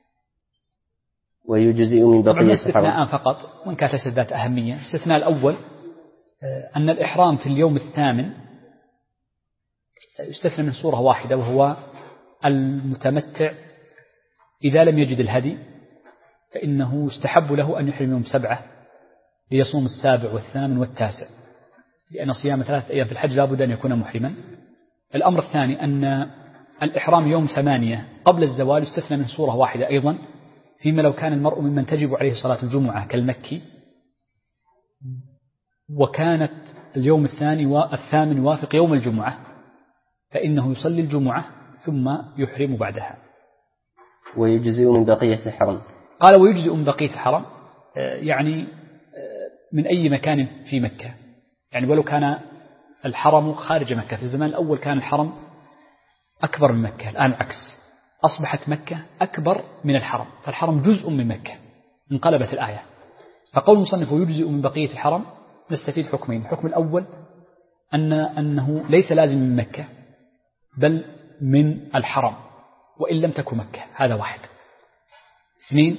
S1: ويجزئ من بقية
S2: استثناء فقط، وإن كانت ليست ذات أهمية. الاستثناء الأول أن الإحرام في اليوم 8 يستثنى من صورة واحدة، وهو المتمتع إذا لم يجد الهدي فإنه يستحب له أن يحرم يوم 7 ليصوم 7 و8 و9، لأن صيام 3 أيام في الحج لا بد أن يكون محرما. الأمر الثاني أن الإحرام يوم 8 قبل الزوال يستثنى من صورة واحدة أيضا، فيما لو كان المرء ممن تجب عليه صلاة الجمعة كالمكي، وكانت اليوم 8 يوافق يوم الجمعة، فإنه يصلي الجمعة ثم يحرم بعدها.
S1: ويجزئ من بقية الحرم.
S2: قال ويجزئ من بقية الحرم، يعني من أي مكان في مكة، يعني ولو كان الحرم خارج مكة. في الزمان الأول كان الحرم أكبر من مكة، الآن العكس، أصبحت مكة أكبر من الحرم، فالحرم جزء من مكة، انقلبت الآية. فقول المصنف ويجزئ من بقية الحرم نستفيد حكمين. الحكم الأول أنه ليس لازم من مكة بل من الحرم وإن لم تكن مكة، هذا واحد. 2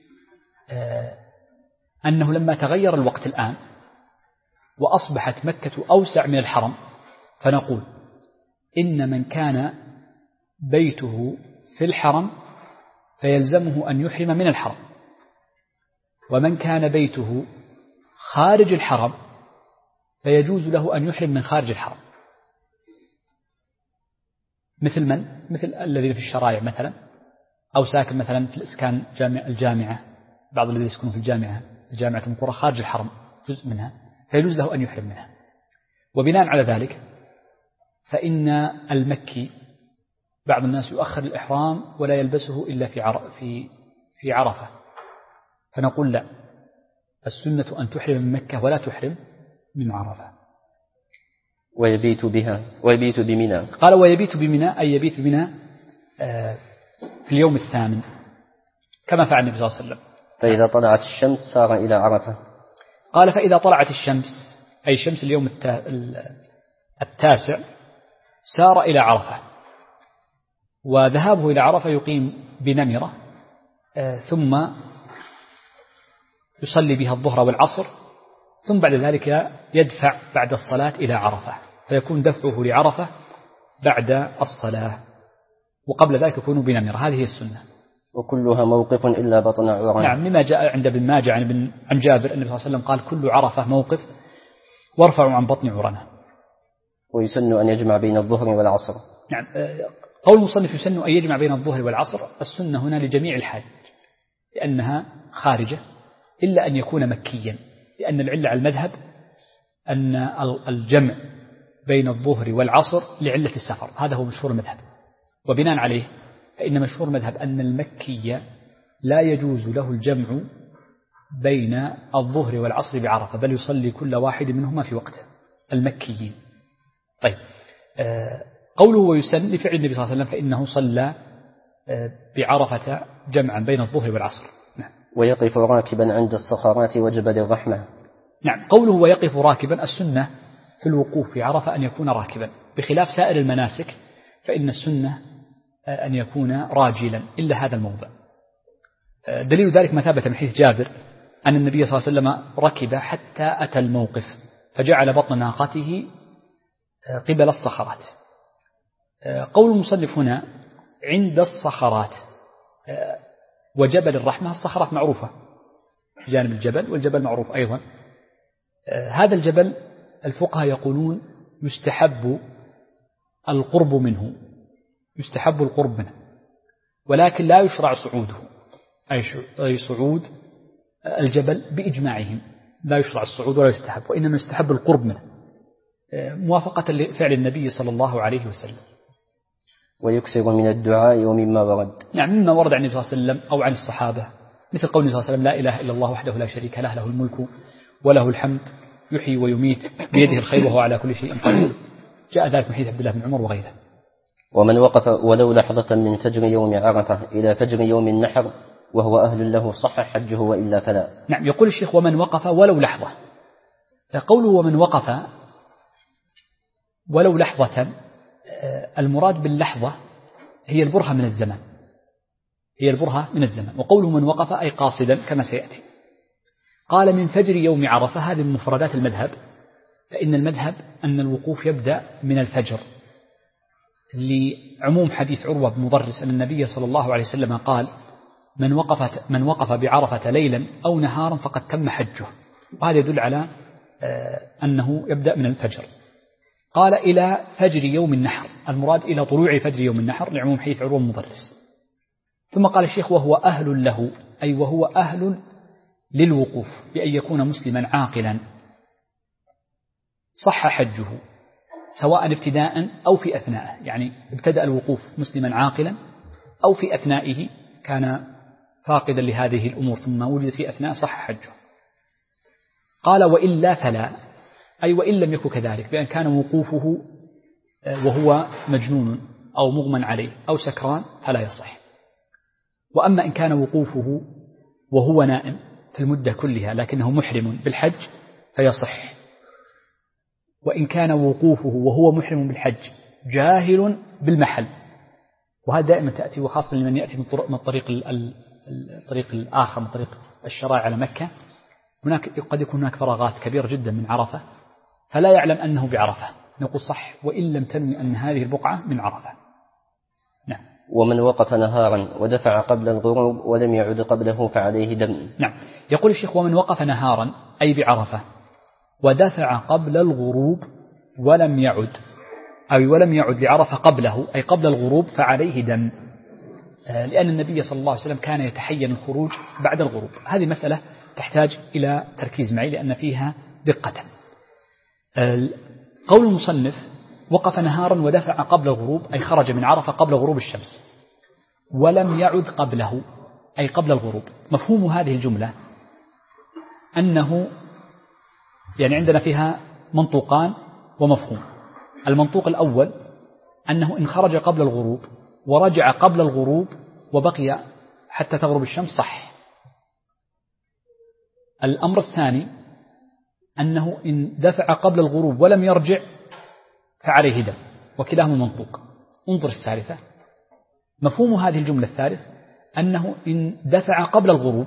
S2: أنه لما تغير الوقت الآن وأصبحت مكة أوسع من الحرم، فنقول إن من كان بيته في الحرم فيلزمه أن يحرم من الحرم، ومن كان بيته خارج الحرم فيجوز له أن يحرم من خارج الحرم. مثل الذين في الشرائع مثلا، أو ساكن مثلا في الإسكان الجامعة، بعض الذين يسكنون في الجامعة من قرى خارج الحرم جزء منها، فيجوز له أن يحرم منها. وبناء على ذلك فإن المكي بعض الناس يؤخر الإحرام ولا يلبسه إلا في عرفة، فنقول لا، السنة أن تحرم من مكة ولا تحرم من عرفة.
S1: ويبيت بمنى.
S2: قال ويبيت بمنى أي يبيت بمنى في اليوم 8 كما فعل النبي صلى الله عليه وسلم.
S1: فإذا طلعت الشمس سار إلى عرفة.
S2: قال فإذا طلعت الشمس أي شمس اليوم 9 سار إلى عرفة، وذهابه إلى عرفة يقيم بنمرة، ثم يصلي بها الظهر والعصر، ثم بعد ذلك يدفع بعد الصلاة إلى عرفة، فيكون دفعه لعرفة بعد الصلاة، وقبل ذلك يكون بنمرة. هذه هي السنة.
S1: وكلها موقف إلا بطن عرفة.
S2: نعم، لما جاء عند ابن ماجه عن جابر النبي صلى الله عليه وسلم قال كل عرفة موقف وارفعوا عن بطن عرنة.
S1: ويسن أن يجمع بين الظهر والعصر.
S2: نعم، قول المصنف يسن أن يجمع بين الظهر والعصر، السنة هنا لجميع الحاج لأنها خارجة، إلا أن يكون مكيا، لأن العلة على المذهب أن الجمع بين الظهر والعصر لعلة السفر، هذا هو مشهور المذهب. وبناء عليه فإن مشهور المذهب أن المكي لا يجوز له الجمع بين الظهر والعصر بعرفة، بل يصلي كل واحد منهما في وقته، المكيين. طيب، قوله ويسن لفعل النبي صلى الله عليه وسلم فإنه صلى بعرفة جمعا بين الظهر والعصر. نعم.
S1: ويقف راكبا عند الصخرات وجبل الرحمة.
S2: نعم، قوله ويقف راكبا، السنة في الوقوف في عرفة أن يكون راكبا، بخلاف سائر المناسك فإن السنة أن يكون راجلا إلا هذا الموضع. دليل ذلك ما ثبت من حديث جابر أن النبي صلى الله عليه وسلم ركب حتى أتى الموقف فجعل بطن ناقته قبل الصخرات. قول المصنف هنا عند الصخرات وجبل الرحمة، الصخرات معروفة في جانب الجبل، والجبل معروف أيضا. هذا الجبل الفقهاء يقولون يستحب القرب منه، ولكن لا يشرع صعوده، أي صعود الجبل بإجماعهم، لا يشرع الصعود ولا يستحب، وإنما يستحب القرب منه موافقة لفعل النبي صلى الله عليه وسلم.
S1: ويكثر من الدعاء ومما ورد.
S2: نعم، مما ورد عن النبي صلى الله عليه وسلم أو عن الصحابة، مثل قول النبي صلى الله عليه وسلم: لا إله إلا الله وحده لا شريك له، له الملك وله الحمد يحيي ويميت بيده الخير وهو على كل شيء قدير. جاء ذلك من حديث عبد الله بن عمر وغيره.
S1: ومن وقف ولو لحظة من فجر يوم عرفة إلى فجر يوم النحر وهو أهل له صح حجه وإلا فلا.
S2: نعم، يقول الشيخ: ومن وقف ولو لحظة. قوله ومن وقف ولو لحظة، المراد باللحظة هي البرهة من الزمان، هي البرهة من الزمان. وقوله من وقف أي قاصدا كما سيأتي. قال: من فجر يوم عرفة، هذه من مفردات المذهب، فإن المذهب أن الوقوف يبدأ من الفجر، لعموم حديث عروة بن مضرس أن النبي صلى الله عليه وسلم قال: من وقف بعرفة ليلا أو نهارا فقد تم حجه. وهذا يدل على أنه يبدأ من الفجر. قال: إلى فجر يوم النحر، المراد إلى طلوع فجر يوم النحر لعموم حديث عروة بن مضرس. ثم قال الشيخ: وهو أهل له، أي وهو أهل للوقوف بأن يكون مسلما عاقلا صح حجه، سواء ابتداء أو في أثناءه، يعني ابتدأ الوقوف مسلما عاقلا أو في أثنائه كان فاقدا لهذه الأمور ثم وجد في أثناء صح حجه. قال: وإلا فلا، أي وإن لم يكن كذلك، بأن كان وقوفه وهو مجنون أو مغمى عليه أو سكران فلا يصح. وأما إن كان وقوفه وهو نائم في المدة كلها لكنه محرم بالحج فيصح. وإن كان وقوفه وهو محرم بالحج جاهل بالمحل، وهذا دائما تأتي، وخاصة لمن يأتي من الطريق الآخر، من طريق الشرائع على مكة، هناك قد يكون هناك فراغات كبيرة جدا من عرفة فلا يعلم أنه بعرفة، نقول صح وإن لم تنوي أن هذه البقعة من عرفة. نعم.
S1: ومن وقف نهارا ودفع قبل الغروب ولم يعد قبله فعليه دم.
S2: نعم، يقول الشيخ: ومن وقف نهارا أي بعرفة ودفع قبل الغروب ولم يعد لعرفة قبله أي قبل الغروب فعليه دم، لأن النبي صلى الله عليه وسلم كان يتحين الخروج بعد الغروب. هذه مسألة تحتاج إلى تركيز معي لأن فيها دقة. قول المصنف: وقف نهارا ودفع قبل الغروب، أي خرج من عرفة قبل غروب الشمس، ولم يعد قبله أي قبل الغروب. مفهوم هذه الجملة أنه يعني عندنا فيها منطوقان ومفهوم. المنطوق الأول أنه إن خرج قبل الغروب ورجع قبل الغروب وبقي حتى تغرب الشمس صح. الأمر الثاني أنه إن دفع قبل الغروب ولم يرجع فعليه دم، وكلاهما منطوق. انظر الثالثة، مفهوم هذه الجملة الثالث أنه إن دفع قبل الغروب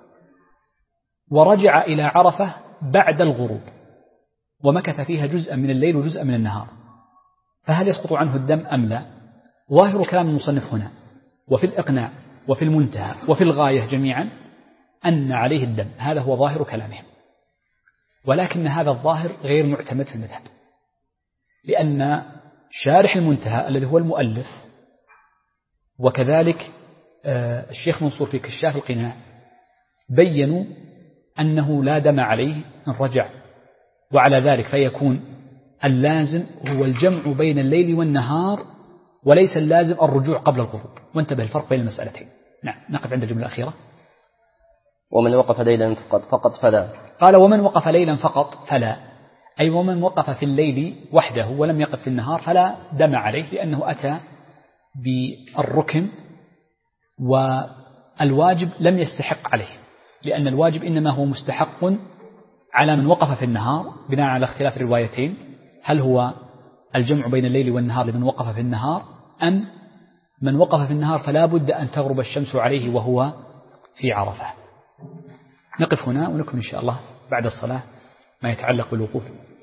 S2: ورجع إلى عرفة بعد الغروب ومكث فيها جزءا من الليل وجزءا من النهار، فهل يسقط عنه الدم أم لا؟ ظاهر كلام المصنف هنا وفي الإقناع وفي المنتهى وفي الغاية جميعا أن عليه الدم، هذا هو ظاهر كلامهم. ولكن هذا الظاهر غير معتمد في المذهب، لأن شارح المنتهى الذي هو المؤلف وكذلك الشيخ منصور في كشاف القناع بيّنوا أنه لا دم عليه إن رجع، وعلى ذلك فيكون اللازم هو الجمع بين الليل والنهار وليس اللازم الرجوع قبل الغروب. وانتبه الفرق بين المسألتين. نعم، نقف عند الجملة الأخيرة.
S1: ومن وقف ليلا فقط فلا.
S2: قال: ومن وقف ليلا فقط فلا، أي ومن وقف في الليل وحده ولم يقف في النهار فلا دم عليه، لأنه أتى بالركن والواجب لم يستحق عليه، لأن الواجب إنما هو مستحق على من وقف في النهار بناء على اختلاف الروايتين، هل هو الجمع بين الليل والنهار لمن وقف في النهار أم من وقف في النهار فلا بد أن تغرب الشمس عليه وهو في عرفة. نقف هنا ونكمل إن شاء الله بعد الصلاة ما يتعلق بالوقوف.